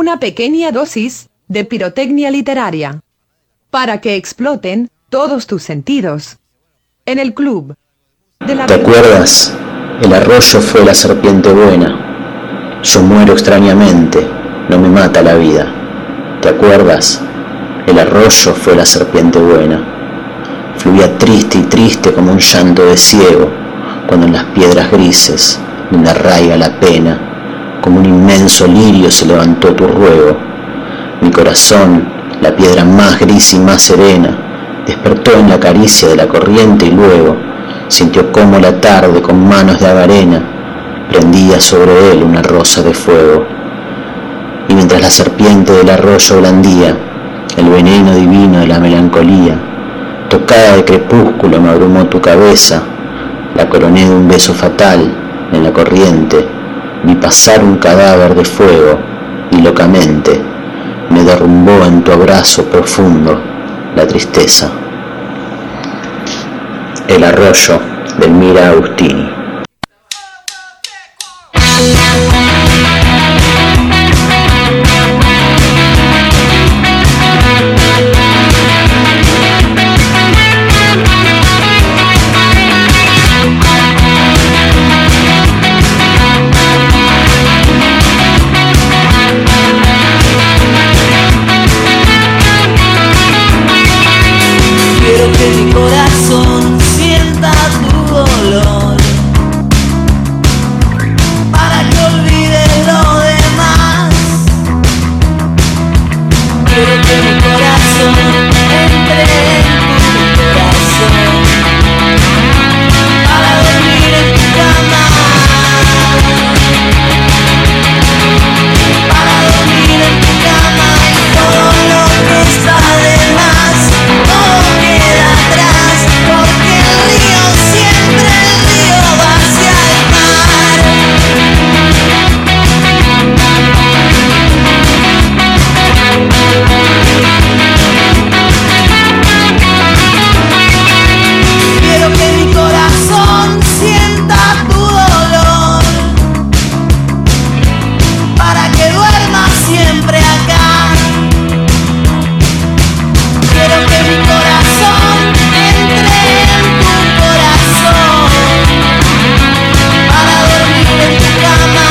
una pequeña dosis de pirotecnia literaria para que exploten todos tus sentidos en el club de la...
¿Te acuerdas? El arroyo fue la serpiente buena. Yo muero extrañamente, no me mata la vida. ¿Te acuerdas? El arroyo fue la serpiente buena. Fluía triste y triste como un llanto de ciego, cuando en las piedras grises, donde arraiga la pena, como un inmenso lirio se levantó tu ruego. Mi corazón, la piedra más gris y más serena, despertó en la caricia de la corriente y luego sintió como la tarde con manos de avarena prendía sobre él una rosa de fuego. Y mientras la serpiente del arroyo blandía el veneno divino de la melancolía, tocada de crepúsculo me abrumó tu cabeza, la coroné de un beso fatal en la corriente, vi pasar un cadáver de fuego y locamente me derrumbó en tu abrazo profundo la tristeza. El arroyo de Elmira Agustini.
Quiero que mi corazón sienta tu dolor, para que olvides lo demás. Quiero que mi corazón entre en tu corazón, para dormir en tu cama, para dormir en tu cama. Y todo lo que está de más, todo queda atrás, porque el río siempre, el río va hacia el mar. Quiero que mi corazón sienta tu dolor, para que duerma siempre acá. Quiero que mi corazón entre en tu corazón, para dormir en tu cama,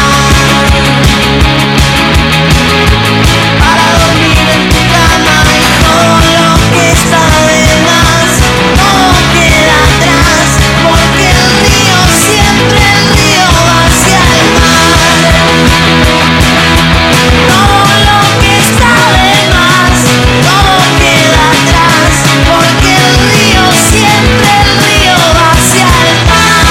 para dormir en tu cama. Y todo lo que está de más, todo queda atrás, porque el río siempre, el río va hacia el mar. Todo lo que está de más, todo queda atrás, porque el río siempre, el río va hacia el mar.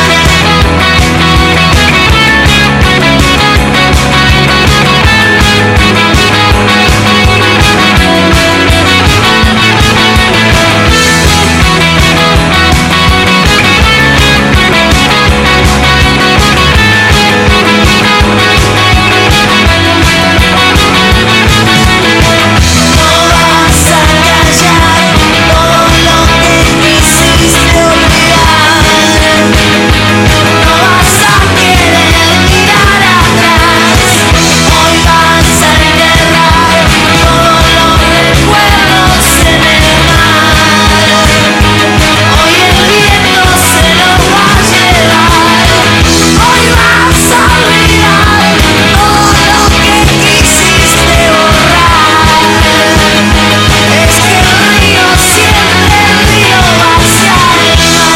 No vas a callar todo lo que quisiste olvidar, no vas a querer mirar atrás. Hoy vas a enterrar todos los recuerdos en el mar. Hoy el viento se los va a llevar. Hoy vas a olvidar todo lo que quisiste borrar. Es que el río siempre, el río va hacia el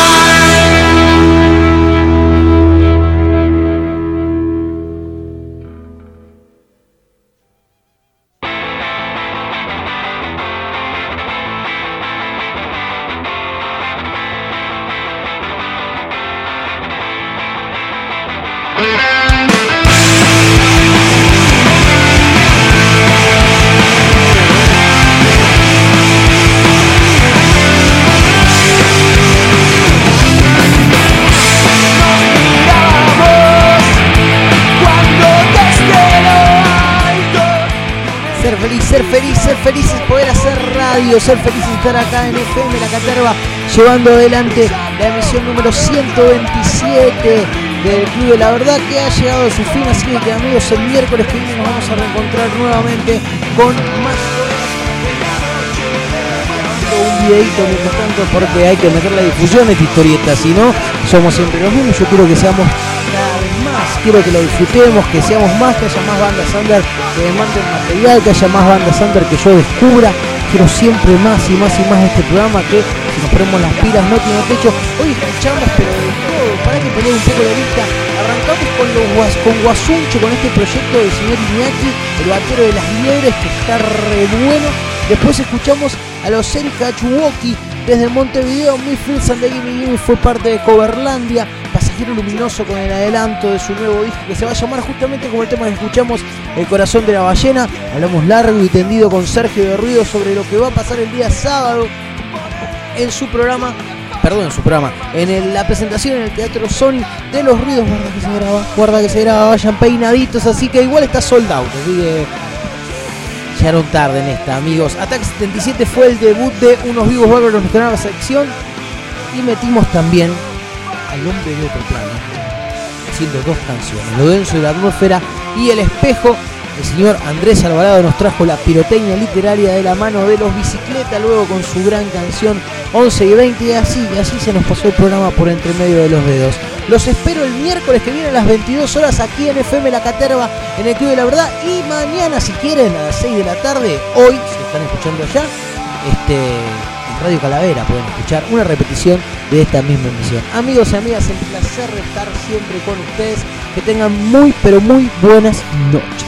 Ser feliz, ser feliz, ser feliz es poder hacer radio, ser feliz es estar acá en F M La Caterva, llevando adelante la emisión número ciento veintisiete del Club de la Verdad, que ha llegado a su fin. Así que, amigos, el miércoles que viene nos vamos a reencontrar nuevamente con más un videito mientras tanto, porque hay que meter la difusión de esta historieta, si no somos siempre los mismos. Yo quiero que seamos cada vez más, quiero que lo disfrutemos, que seamos más, que haya más bandas under que me manden material, que haya más bandas under que yo descubra. Quiero siempre más y más y más de este programa, que si nos ponemos las pilas no tiene techo. Hoy escuchamos pero de todo, para que poner un poco de vista. Arrancamos con los guas, con Guasuncho, con este proyecto del señor Iñaki, el batero de las liebres, que está re bueno. Después escuchamos a los Erika Chuwoki desde Montevideo. Mi Friends and the Gimme Gimme fue parte de Coverlandia. Pasajero Luminoso con el adelanto de su nuevo disco, que se va a llamar justamente como el tema que escuchamos, El Corazón de la Ballena. Hablamos largo y tendido con Sergio de Ruido sobre lo que va a pasar el día sábado en su programa, perdón, en su programa, en el, la presentación en el Teatro Sony de Los Ruidos. Guarda que se graba, guarda que se graba, vayan peinaditos, así que igual está sold out, así que llegaron tarde en esta, amigos. Ataque setenta y siete fue el debut de Unos Vivos Bárbaros, nuestra nueva sección, y metimos también al Hombre de Otro Plano, haciendo dos canciones, Lo Denso de la Atmósfera y El Espejo. El señor Andrés Alvarado nos trajo la pirotecnia literaria de la mano de Los Bicicleta, luego con su gran canción once y veinte, y así, y así se nos pasó el programa por entre medio de los dedos. Los espero el miércoles que viene a las veintidós horas aquí en F M La Caterva, en el Club de la Verdad, y mañana, si quieren, a las seis de la tarde, hoy, si están escuchando ya, este, en Radio Calavera pueden escuchar una repetición de esta misma emisión. Amigos y amigas, el placer de estar siempre con ustedes. Que tengan muy, pero muy buenas noches.